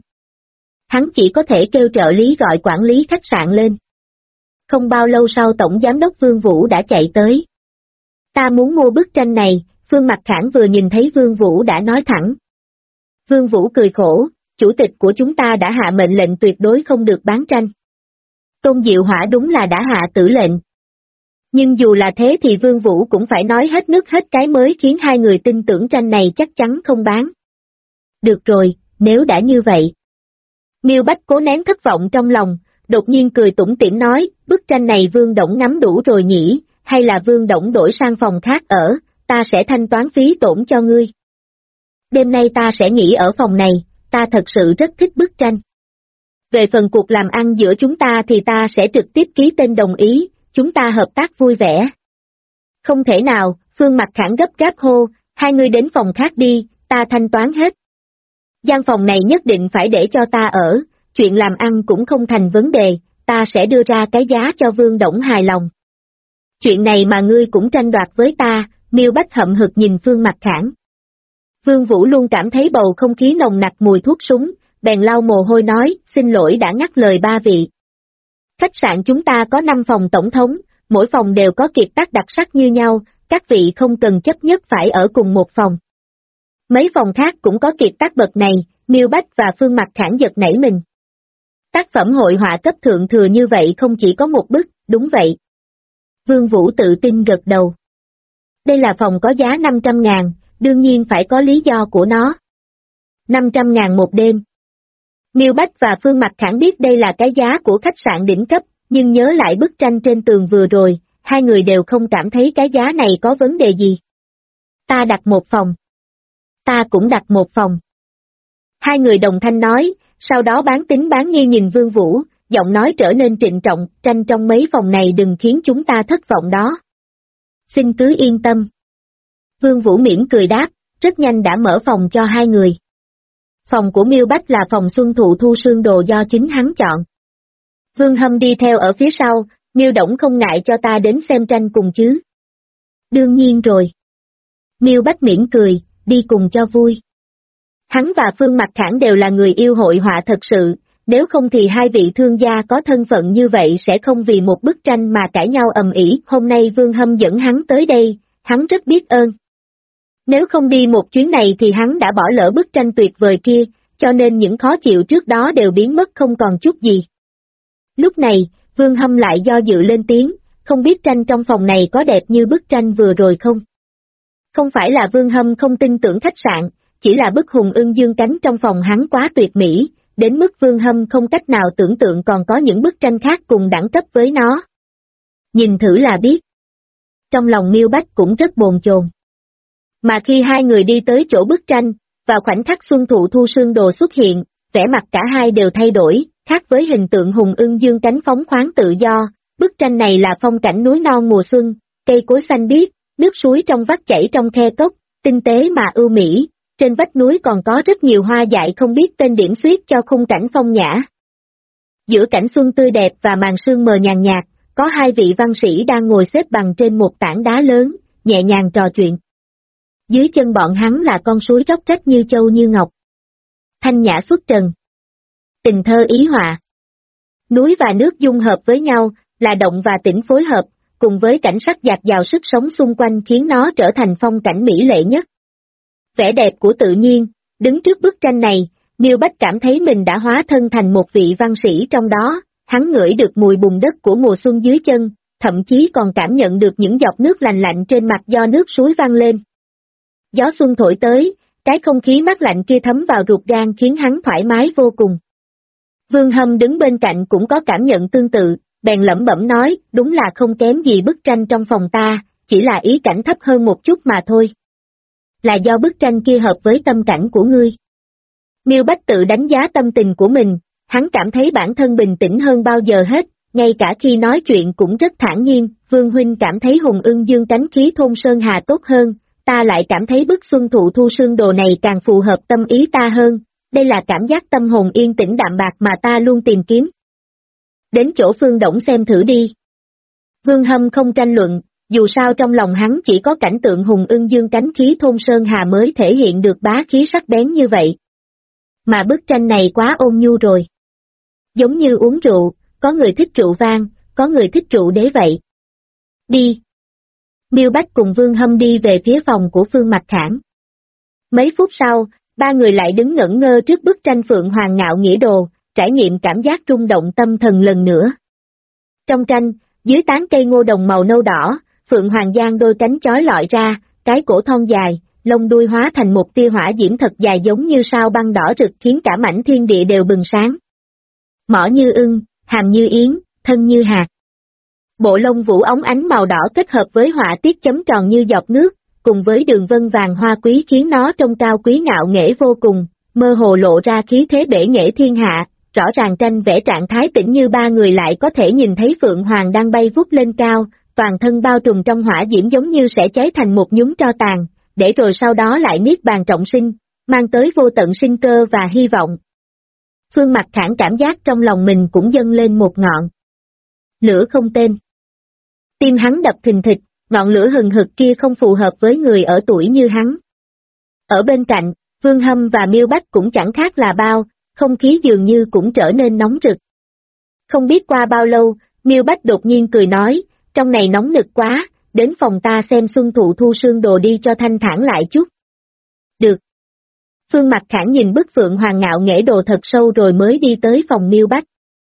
Hắn chỉ có thể kêu trợ lý gọi quản lý khách sạn lên. Không bao lâu sau Tổng Giám đốc Vương Vũ đã chạy tới. Ta muốn mua bức tranh này, Phương Mặc Khảng vừa nhìn thấy Vương Vũ đã nói thẳng. Vương Vũ cười khổ, chủ tịch của chúng ta đã hạ mệnh lệnh tuyệt đối không được bán tranh. Tôn Diệu Hỏa đúng là đã hạ tử lệnh. Nhưng dù là thế thì Vương Vũ cũng phải nói hết nước hết cái mới khiến hai người tin tưởng tranh này chắc chắn không bán. Được rồi, nếu đã như vậy. Miêu Bách cố nén thất vọng trong lòng, đột nhiên cười tủm tỉm nói, bức tranh này Vương Đổng ngắm đủ rồi nhỉ, hay là Vương Đổng đổi sang phòng khác ở, ta sẽ thanh toán phí tổn cho ngươi. Đêm nay ta sẽ nghỉ ở phòng này, ta thật sự rất thích bức tranh. Về phần cuộc làm ăn giữa chúng ta thì ta sẽ trực tiếp ký tên đồng ý, chúng ta hợp tác vui vẻ. Không thể nào, Phương Mặc Khẳng gấp gáp hô, hai người đến phòng khác đi, ta thanh toán hết. Gian phòng này nhất định phải để cho ta ở, chuyện làm ăn cũng không thành vấn đề, ta sẽ đưa ra cái giá cho Vương Đổng hài lòng. Chuyện này mà ngươi cũng tranh đoạt với ta, Miêu Bách hậm hực nhìn Phương Mặc Khẳng. Vương Vũ luôn cảm thấy bầu không khí nồng nặc mùi thuốc súng, bèn lau mồ hôi nói, xin lỗi đã ngắt lời ba vị. Khách sạn chúng ta có 5 phòng tổng thống, mỗi phòng đều có kiệt tác đặc sắc như nhau, các vị không cần chấp nhất phải ở cùng một phòng. Mấy phòng khác cũng có kiệt tác bậc này, Miêu Bách và Phương Mặc Khẳng giật nảy mình. Tác phẩm hội họa cấp thượng thừa như vậy không chỉ có một bức, đúng vậy. Vương Vũ tự tin gật đầu. Đây là phòng có giá 500.000, đương nhiên phải có lý do của nó. 500.000 một đêm. Miêu Bách và Phương Mặc Khẳng biết đây là cái giá của khách sạn đỉnh cấp, nhưng nhớ lại bức tranh trên tường vừa rồi, hai người đều không cảm thấy cái giá này có vấn đề gì. Ta đặt một phòng. Ta cũng đặt một phòng. Hai người đồng thanh nói, sau đó bán tín bán nghi nhìn Vương Vũ, giọng nói trở nên trịnh trọng, tranh trong mấy phòng này đừng khiến chúng ta thất vọng đó. Xin cứ yên tâm. Vương Vũ mỉm cười đáp, rất nhanh đã mở phòng cho hai người. Phòng của Miêu Bách là phòng xuân thụ thu sương đồ do chính hắn chọn. Vương Hâm đi theo ở phía sau, Miêu Đổng không ngại cho ta đến xem tranh cùng chứ. Đương nhiên rồi. Miêu Bách mỉm cười, đi cùng cho vui. Hắn và Phương Mặc Khẳng đều là người yêu hội họa thật sự, nếu không thì hai vị thương gia có thân phận như vậy sẽ không vì một bức tranh mà cãi nhau ầm ĩ. Hôm nay Vương Hâm dẫn hắn tới đây, hắn rất biết ơn. Nếu không đi một chuyến này thì hắn đã bỏ lỡ bức tranh tuyệt vời kia, cho nên những khó chịu trước đó đều biến mất không còn chút gì. Lúc này, Vương Hâm lại do dự lên tiếng, không biết tranh trong phòng này có đẹp như bức tranh vừa rồi không? Không phải là Vương Hâm không tin tưởng khách sạn, chỉ là bức hùng ưng dương cánh trong phòng hắn quá tuyệt mỹ, đến mức Vương Hâm không cách nào tưởng tượng còn có những bức tranh khác cùng đẳng cấp với nó. Nhìn thử là biết. Trong lòng Miêu Bách cũng rất bồn chồn. Mà khi hai người đi tới chỗ bức tranh, vào khoảnh khắc xuân thụ thu sương đồ xuất hiện, vẻ mặt cả hai đều thay đổi, khác với hình tượng hùng ưng dương cánh phóng khoáng tự do, bức tranh này là phong cảnh núi non mùa xuân, cây cối xanh biếc, nước suối trong vắt chảy trong khe cốc, tinh tế mà ưu mỹ, trên vách núi còn có rất nhiều hoa dại không biết tên điểm xuyết cho khung cảnh phong nhã. Giữa cảnh xuân tươi đẹp và màn sương mờ nhàn nhạt, có hai vị văn sĩ đang ngồi xếp bằng trên một tảng đá lớn, nhẹ nhàng trò chuyện. Dưới chân bọn hắn là con suối róc rách như châu như ngọc. Thanh nhã xuất trần. Tình thơ ý họa. Núi và nước dung hợp với nhau, là động và tĩnh phối hợp, cùng với cảnh sắc dạt dào sức sống xung quanh khiến nó trở thành phong cảnh mỹ lệ nhất. Vẻ đẹp của tự nhiên, đứng trước bức tranh này, Miêu Bách cảm thấy mình đã hóa thân thành một vị văn sĩ trong đó, hắn ngửi được mùi bùn đất của mùa xuân dưới chân, thậm chí còn cảm nhận được những giọt nước lành lạnh trên mặt do nước suối văng lên. Gió xuân thổi tới, cái không khí mát lạnh kia thấm vào ruột gan khiến hắn thoải mái vô cùng. Vương Hâm đứng bên cạnh cũng có cảm nhận tương tự, bèn lẩm bẩm nói, đúng là không kém gì bức tranh trong phòng ta, chỉ là ý cảnh thấp hơn một chút mà thôi. Là do bức tranh kia hợp với tâm cảnh của ngươi. Miêu Bách tự đánh giá tâm tình của mình, hắn cảm thấy bản thân bình tĩnh hơn bao giờ hết, ngay cả khi nói chuyện cũng rất thản nhiên. Vương huynh cảm thấy hùng ưng dương cánh khí thôn sơn hà tốt hơn, ta lại cảm thấy bức xuân thụ thu sương đồ này càng phù hợp tâm ý ta hơn, đây là cảm giác tâm hồn yên tĩnh đạm bạc mà ta luôn tìm kiếm. Đến chỗ Phương Đổng xem thử đi. Vương Hâm không tranh luận, dù sao trong lòng hắn chỉ có cảnh tượng hùng ưng dương cánh khí thôn sơn hà mới thể hiện được bá khí sắc bén như vậy. Mà bức tranh này quá ôn nhu rồi. Giống như uống rượu, có người thích rượu vang, có người thích rượu đế vậy. Đi. Miêu Bách cùng Vương Hâm đi về phía phòng của Phương Mặc Khẳng. Mấy phút sau, Ba người lại đứng ngẩn ngơ trước bức tranh Phượng Hoàng Ngạo Nghĩa Đồ, trải nghiệm cảm giác rung động tâm thần lần nữa. Trong tranh, dưới tán cây ngô đồng màu nâu đỏ, Phượng Hoàng giang đôi cánh chói lọi ra, cái cổ thon dài, lông đuôi hóa thành một tia hỏa diễm thật dài giống như sao băng đỏ rực khiến cả mảnh thiên địa đều bừng sáng. Mỏ như ưng, hàm như yến, thân như hạt. Bộ lông vũ óng ánh màu đỏ kết hợp với họa tiết chấm tròn như giọt nước, cùng với đường vân vàng hoa quý khiến nó trông cao quý ngạo nghễ vô cùng, mơ hồ lộ ra khí thế bể nghệ thiên hạ. Rõ ràng tranh vẽ trạng thái tĩnh như ba người lại có thể nhìn thấy Phượng Hoàng đang bay vút lên cao, toàn thân bao trùm trong hỏa diễm giống như sẽ cháy thành một nhúm tro tàn, để rồi sau đó lại niết bàn trọng sinh, mang tới vô tận sinh cơ và hy vọng. Phương Mặc Khải cảm giác trong lòng mình cũng dâng lên một ngọn lửa không tên. Tim hắn đập thình thịch, ngọn lửa hừng hực kia không phù hợp với người ở tuổi như hắn. Ở bên cạnh, Vương Hâm và Miêu Bách cũng chẳng khác là bao, không khí dường như cũng trở nên nóng rực. Không biết qua bao lâu, Miêu Bách đột nhiên cười nói, trong này nóng nực quá, đến phòng ta xem Xuân Thụ Thu Sương Đồ đi cho thanh thản lại chút. Được. Phương Mặc Khải nhìn bức Phượng Hoàng Ngạo Nghễ Đồ thật sâu rồi mới đi tới phòng Miêu Bách.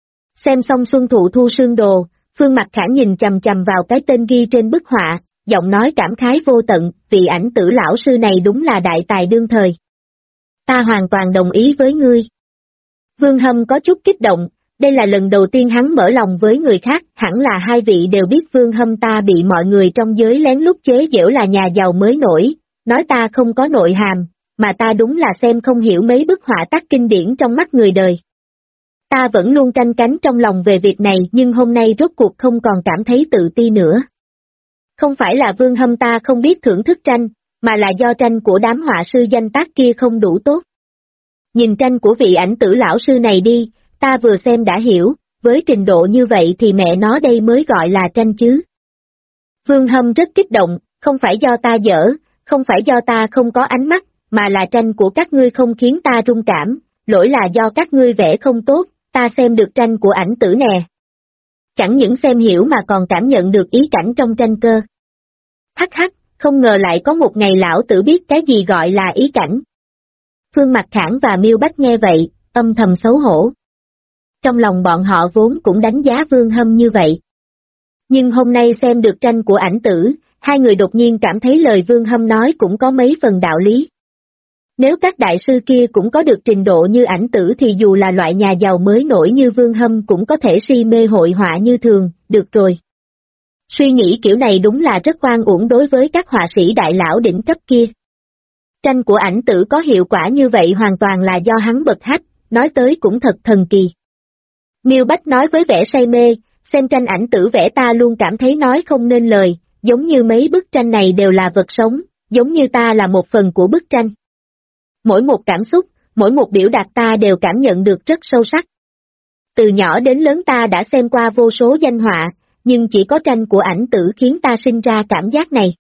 Xem xong Xuân Thụ Thu Sương Đồ, Phương Mặc Khải nhìn chằm chằm vào cái tên ghi trên bức họa, giọng nói cảm khái vô tận, vị ảnh tử lão sư này đúng là đại tài đương thời. Ta hoàn toàn đồng ý với ngươi. Vương Hâm có chút kích động, đây là lần đầu tiên hắn mở lòng với người khác, hẳn là hai vị đều biết Vương Hâm ta bị mọi người trong giới lén lút chế giễu là nhà giàu mới nổi, nói ta không có nội hàm, mà ta đúng là xem không hiểu mấy bức họa tác kinh điển trong mắt người đời. Ta vẫn luôn canh cánh trong lòng về việc này nhưng hôm nay rốt cuộc không còn cảm thấy tự ti nữa. Không phải là Vương Hâm ta không biết thưởng thức tranh, mà là do tranh của đám họa sư danh tác kia không đủ tốt. Nhìn tranh của vị ảnh tử lão sư này đi, ta vừa xem đã hiểu, với trình độ như vậy thì mẹ nó đây mới gọi là tranh chứ. Vương Hâm rất kích động, không phải do ta dở, không phải do ta không có ánh mắt, mà là tranh của các ngươi không khiến ta rung cảm, lỗi là do các ngươi vẽ không tốt, ta xem được tranh của ảnh tử nè. Chẳng những xem hiểu mà còn cảm nhận được ý cảnh trong tranh cơ. Hắc hắc, không ngờ lại có một ngày lão tử biết cái gì gọi là ý cảnh. Phương Mặc Khải và Miêu Bách nghe vậy, âm thầm xấu hổ. Trong lòng bọn họ vốn cũng đánh giá Vương Hâm như vậy. Nhưng hôm nay xem được tranh của ảnh tử, hai người đột nhiên cảm thấy lời Vương Hâm nói cũng có mấy phần đạo lý. Nếu các đại sư kia cũng có được trình độ như ảnh tử thì dù là loại nhà giàu mới nổi như Vương Hâm cũng có thể si mê hội họa như thường, được rồi. Suy nghĩ kiểu này đúng là rất oan uổng đối với các họa sĩ đại lão đỉnh cấp kia. Tranh của ảnh tử có hiệu quả như vậy hoàn toàn là do hắn bật hách, nói tới cũng thật thần kỳ. Miêu Bách nói với vẻ say mê, xem tranh ảnh tử vẽ ta luôn cảm thấy nói không nên lời, giống như mấy bức tranh này đều là vật sống, giống như ta là một phần của bức tranh. Mỗi một cảm xúc, mỗi một biểu đạt ta đều cảm nhận được rất sâu sắc. Từ nhỏ đến lớn ta đã xem qua vô số danh họa, nhưng chỉ có tranh của ảnh tử khiến ta sinh ra cảm giác này.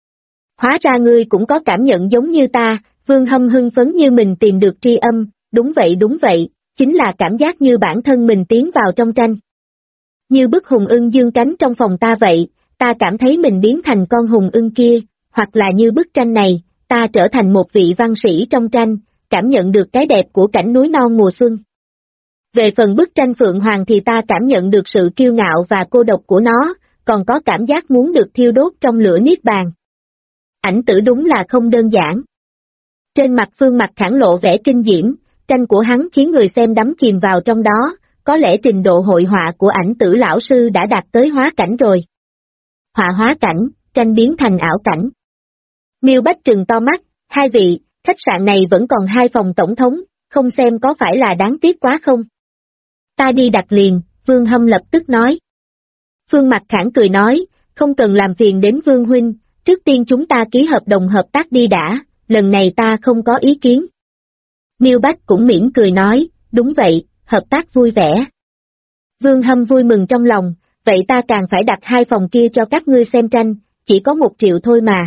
Hóa ra ngươi cũng có cảm nhận giống như ta, Vương Hâm hưng phấn như mình tìm được tri âm, đúng vậy, chính là cảm giác như bản thân mình tiến vào trong tranh. Như bức hùng ưng dương cánh trong phòng ta vậy, ta cảm thấy mình biến thành con hùng ưng kia, hoặc là như bức tranh này, ta trở thành một vị văn sĩ trong tranh, cảm nhận được cái đẹp của cảnh núi non mùa xuân. Về phần bức tranh Phượng Hoàng thì ta cảm nhận được sự kiêu ngạo và cô độc của nó, còn có cảm giác muốn được thiêu đốt trong lửa niết bàn. Ảnh tử đúng là không đơn giản. Trên mặt Phương Mặc Khải lộ vẻ kinh diễm, tranh của hắn khiến người xem đắm chìm vào trong đó, có lẽ trình độ hội họa của ảnh tử lão sư đã đạt tới hóa cảnh rồi. Họa hóa cảnh, tranh biến thành ảo cảnh. Miêu Bách trừng to mắt, hai vị, khách sạn này vẫn còn 2 phòng tổng thống, không xem có phải là đáng tiếc quá không? Ta đi đặt liền, Vương Hâm lập tức nói. Phương Mặc Khải cười nói, không cần làm phiền đến Vương Huynh, trước tiên chúng ta ký hợp đồng hợp tác đi đã, lần này ta không có ý kiến. Miêu Bách cũng mỉm cười nói, đúng vậy, hợp tác vui vẻ. Vương Hâm vui mừng trong lòng, vậy ta càng phải đặt 2 phòng kia cho các ngươi xem tranh, chỉ có 1 triệu thôi mà.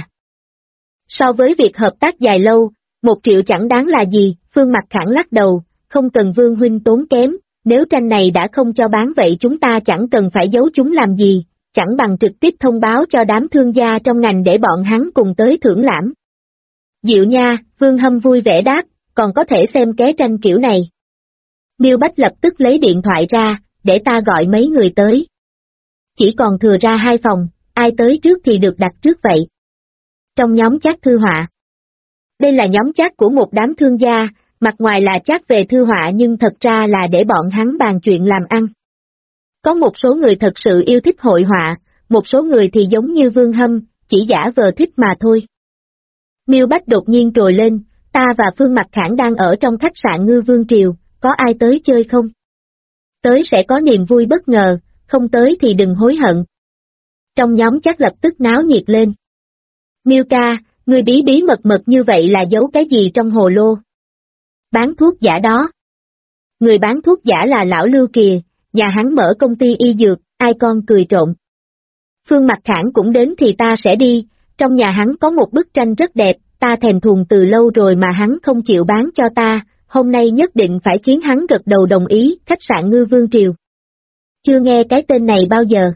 So với việc hợp tác dài lâu, 1 triệu chẳng đáng là gì, Phương Mặc Khải lắc đầu, không cần Vương Huynh tốn kém, nếu tranh này đã không cho bán vậy chúng ta chẳng cần phải giấu chúng làm gì, chẳng bằng trực tiếp thông báo cho đám thương gia trong ngành để bọn hắn cùng tới thưởng lãm. Diệu nha, Vương Hâm vui vẻ đáp, còn có thể xem ké tranh kiểu này. Miêu Bách lập tức lấy điện thoại ra, để ta gọi mấy người tới. Chỉ còn thừa ra 2 phòng, ai tới trước thì được đặt trước vậy. Trong nhóm chat thư họa. Đây là nhóm chat của một đám thương gia, mặt ngoài là chat về thư họa nhưng thật ra là để bọn hắn bàn chuyện làm ăn. Có một số người thật sự yêu thích hội họa, một số người thì giống như Vương Hâm, chỉ giả vờ thích mà thôi. Miêu Bách đột nhiên trồi lên, ta và Phương Mặc Khản đang ở trong khách sạn Ngư Vương Triều, có ai tới chơi không? Tới sẽ có niềm vui bất ngờ, không tới thì đừng hối hận. Trong nhóm chắc lập tức náo nhiệt lên. Miêu ca, người bí bí mật như vậy là giấu cái gì trong hồ lô? Bán thuốc giả đó. Người bán thuốc giả là lão Lưu kìa, nhà hắn mở công ty y dược, ai con cười trộm. Phương Mặc Khản cũng đến thì ta sẽ đi, trong nhà hắn có một bức tranh rất đẹp, ta thèm thuồng từ lâu rồi mà hắn không chịu bán cho ta, hôm nay nhất định phải khiến hắn gật đầu đồng ý. Khách sạn Ngư Vương Triều. Chưa nghe cái tên này bao giờ.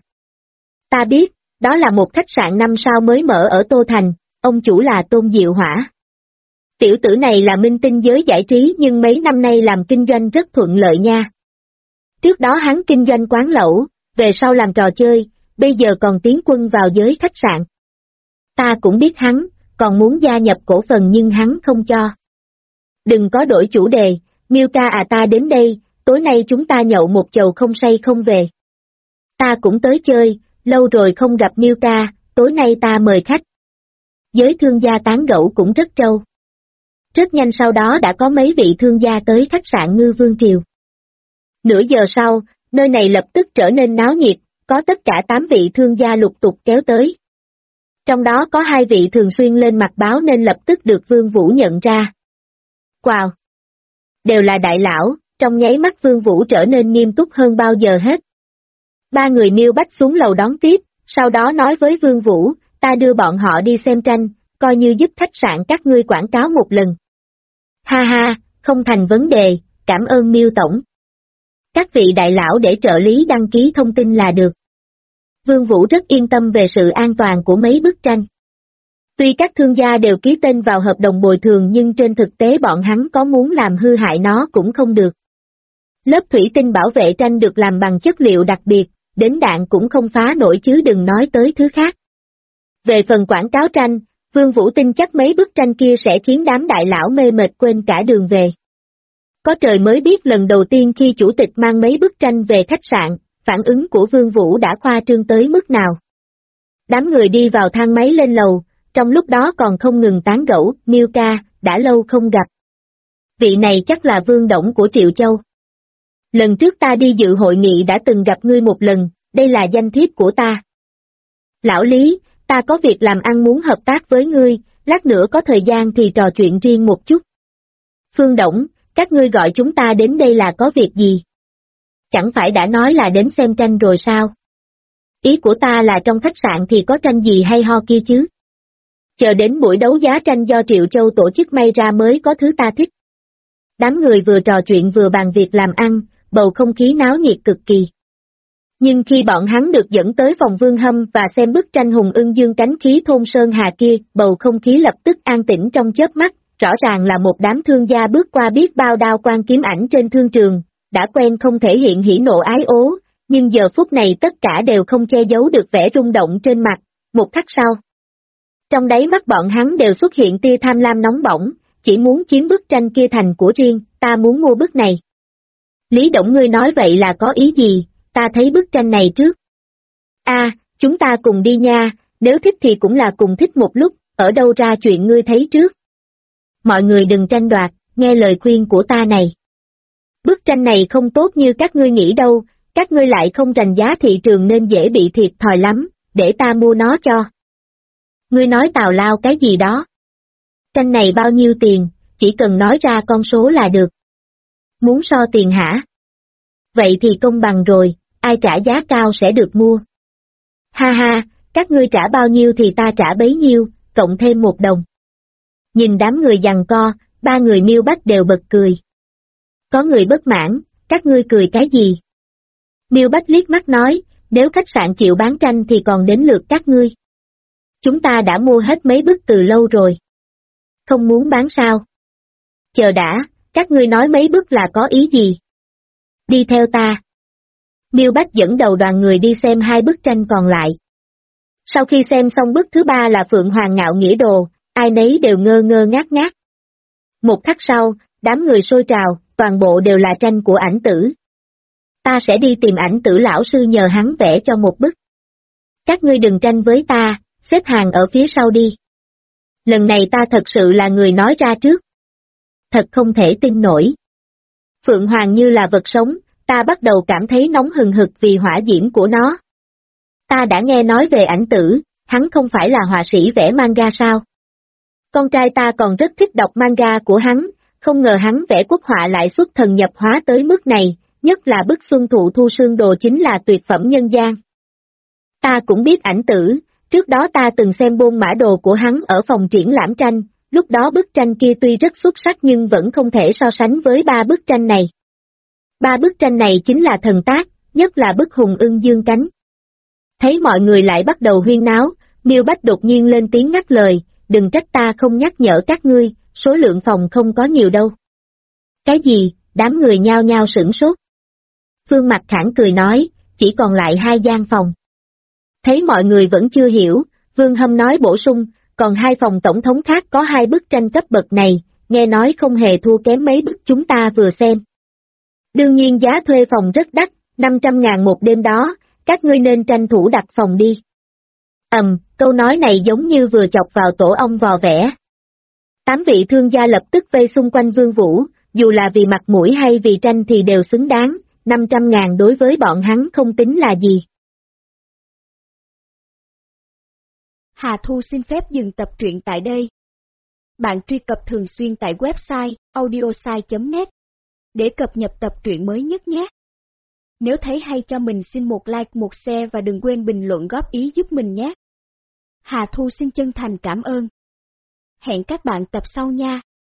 Ta biết, đó là một khách sạn 5 sao mới mở ở Tô Thành, ông chủ là Tôn Diệu Hỏa. Tiểu tử này là minh tinh giới giải trí nhưng mấy năm nay làm kinh doanh rất thuận lợi nha. Trước đó hắn kinh doanh quán lẩu, về sau làm trò chơi, bây giờ còn tiến quân vào giới khách sạn. Ta cũng biết hắn, còn muốn gia nhập cổ phần nhưng hắn không cho. Đừng có đổi chủ đề, Miêu ca à ta đến đây, tối nay chúng ta nhậu một chầu không say không về. Ta cũng tới chơi, lâu rồi không gặp Miêu ca, tối nay ta mời khách. Giới thương gia tán gẫu cũng rất trâu. Rất nhanh sau đó đã có mấy vị thương gia tới khách sạn Ngư Vương Triều. Nửa giờ sau, nơi này lập tức trở nên náo nhiệt, có tất cả 8 vị thương gia lục tục kéo tới. Trong đó có 2 vị thường xuyên lên mặt báo nên lập tức được Vương Vũ nhận ra. Wow! Đều là đại lão, trong nháy mắt Vương Vũ trở nên nghiêm túc hơn bao giờ hết. 3 người Miêu Bách xuống lầu đón tiếp, sau đó nói với Vương Vũ, ta đưa bọn họ đi xem tranh, coi như giúp khách sạn các ngươi quảng cáo một lần. Ha ha, không thành vấn đề, cảm ơn Miêu tổng. Các vị đại lão để trợ lý đăng ký thông tin là được. Vương Vũ rất yên tâm về sự an toàn của mấy bức tranh. Tuy các thương gia đều ký tên vào hợp đồng bồi thường nhưng trên thực tế bọn hắn có muốn làm hư hại nó cũng không được. Lớp thủy tinh bảo vệ tranh được làm bằng chất liệu đặc biệt, đến đạn cũng không phá nổi chứ đừng nói tới thứ khác. Về phần quảng cáo tranh, Vương Vũ tin chắc mấy bức tranh kia sẽ khiến đám đại lão mê mệt quên cả đường về. Có trời mới biết lần đầu tiên khi chủ tịch mang mấy bức tranh về khách sạn, phản ứng của Vương Vũ đã khoa trương tới mức nào. Đám người đi vào thang máy lên lầu, trong lúc đó còn không ngừng tán gẫu, Miêu ca, đã lâu không gặp. Vị này chắc là Vương Đổng của Triệu Châu. Lần trước ta đi dự hội nghị đã từng gặp ngươi một lần, đây là danh thiếp của ta. Lão Lý, ta có việc làm ăn muốn hợp tác với ngươi, lát nữa có thời gian thì trò chuyện riêng một chút. Phương Đổng, các ngươi gọi chúng ta đến đây là có việc gì? Chẳng phải đã nói là đến xem tranh rồi sao? Ý của ta là trong khách sạn thì có tranh gì hay ho kia chứ? Chờ đến buổi đấu giá tranh do Triệu Châu tổ chức may ra mới có thứ ta thích. Đám người vừa trò chuyện vừa bàn việc làm ăn, bầu không khí náo nhiệt cực kỳ. Nhưng khi bọn hắn được dẫn tới phòng Vương Hâm và xem bức tranh Hùng Ưng dương cánh khí thôn Sơn Hà kia, bầu không khí lập tức an tĩnh trong chớp mắt, rõ ràng là một đám thương gia bước qua biết bao đao quan kiếm ảnh trên thương trường, đã quen không thể hiện hỉ nộ ái ố, nhưng giờ phút này tất cả đều không che giấu được vẻ rung động trên mặt, một khắc sau. Trong đáy mắt bọn hắn đều xuất hiện tia tham lam nóng bỏng, chỉ muốn chiếm bức tranh kia thành của riêng, ta muốn mua bức này. Lý Đổng ngươi nói vậy là có ý gì, ta thấy bức tranh này trước. Chúng ta cùng đi nha, nếu thích thì cũng là cùng thích một lúc, ở đâu ra chuyện ngươi thấy trước. Mọi người đừng tranh đoạt, nghe lời khuyên của ta này. Bức tranh này không tốt như các ngươi nghĩ đâu, các ngươi lại không rành giá thị trường nên dễ bị thiệt thòi lắm, để ta mua nó cho. Ngươi nói tào lao cái gì đó? Tranh này bao nhiêu tiền, chỉ cần nói ra con số là được. Muốn so tiền hả? Vậy thì công bằng rồi, ai trả giá cao sẽ được mua. Ha ha, các ngươi trả bao nhiêu thì ta trả bấy nhiêu, cộng thêm 1 đồng. Nhìn đám người giằng co, 3 người Miêu Bách đều bật cười. Có người bất mãn, các ngươi cười cái gì? Miêu Bách liếc mắt nói, nếu khách sạn chịu bán tranh thì còn đến lượt các ngươi. Chúng ta đã mua hết mấy bức từ lâu rồi. Không muốn bán sao? Chờ đã, các ngươi nói mấy bức là có ý gì? Đi theo ta. Miêu Bách dẫn đầu đoàn người đi xem 2 bức tranh còn lại. Sau khi xem xong bức thứ 3 là Phượng Hoàng Ngạo Nghĩa Đồ, ai nấy đều ngơ ngơ ngác ngác. Một khắc sau, đám người sôi trào, toàn bộ đều là tranh của Ảnh Tử. Ta sẽ đi tìm Ảnh Tử lão sư nhờ hắn vẽ cho một bức. Các ngươi đừng tranh với ta, xếp hàng ở phía sau đi. Lần này ta thật sự là người nói ra trước. Thật không thể tin nổi. Phượng Hoàng như là vật sống, ta bắt đầu cảm thấy nóng hừng hực vì hỏa diễm của nó. Ta đã nghe nói về Ảnh Tử, hắn không phải là họa sĩ vẽ manga sao? Con trai ta còn rất thích đọc manga của hắn, không ngờ hắn vẽ quốc họa lại xuất thần nhập hóa tới mức này, nhất là bức Xuân Thụ Thu Sương Đồ chính là tuyệt phẩm nhân gian. Ta cũng biết Ảnh Tử, trước đó ta từng xem bôn mã đồ của hắn ở phòng triển lãm tranh, lúc đó bức tranh kia tuy rất xuất sắc nhưng vẫn không thể so sánh với 3 bức tranh này. 3 bức tranh này chính là thần tác, nhất là bức Hùng Ưng Dương Cánh. Thấy mọi người lại bắt đầu huyên náo, Miêu Bách đột nhiên lên tiếng ngắt lời, đừng trách ta không nhắc nhở các ngươi, số lượng phòng không có nhiều đâu. Cái gì, đám người nhao nhao sửng sốt. Phương Mặc Khẳng cười nói, chỉ còn lại 2 gian phòng. Thấy mọi người vẫn chưa hiểu, Vương Hâm nói bổ sung, còn 2 phòng tổng thống khác có 2 bức tranh cấp bậc này, nghe nói không hề thua kém mấy bức chúng ta vừa xem. Đương nhiên giá thuê phòng rất đắt, 500.000 một đêm đó, các ngươi nên tranh thủ đặt phòng đi. Câu nói này giống như vừa chọc vào tổ ong vò vẽ. 8 vị thương gia lập tức vây xung quanh Vương Vũ, dù là vì mặt mũi hay vì tranh thì đều xứng đáng, 500.000 đối với bọn hắn không tính là gì. Hà Thu xin phép dừng tập truyện tại đây. Bạn truy cập thường xuyên tại website audiosai.net để cập nhật tập truyện mới nhất nhé. Nếu thấy hay cho mình xin một like, một share và đừng quên bình luận góp ý giúp mình nhé. Hà Thu xin chân thành cảm ơn. Hẹn các bạn tập sau nha.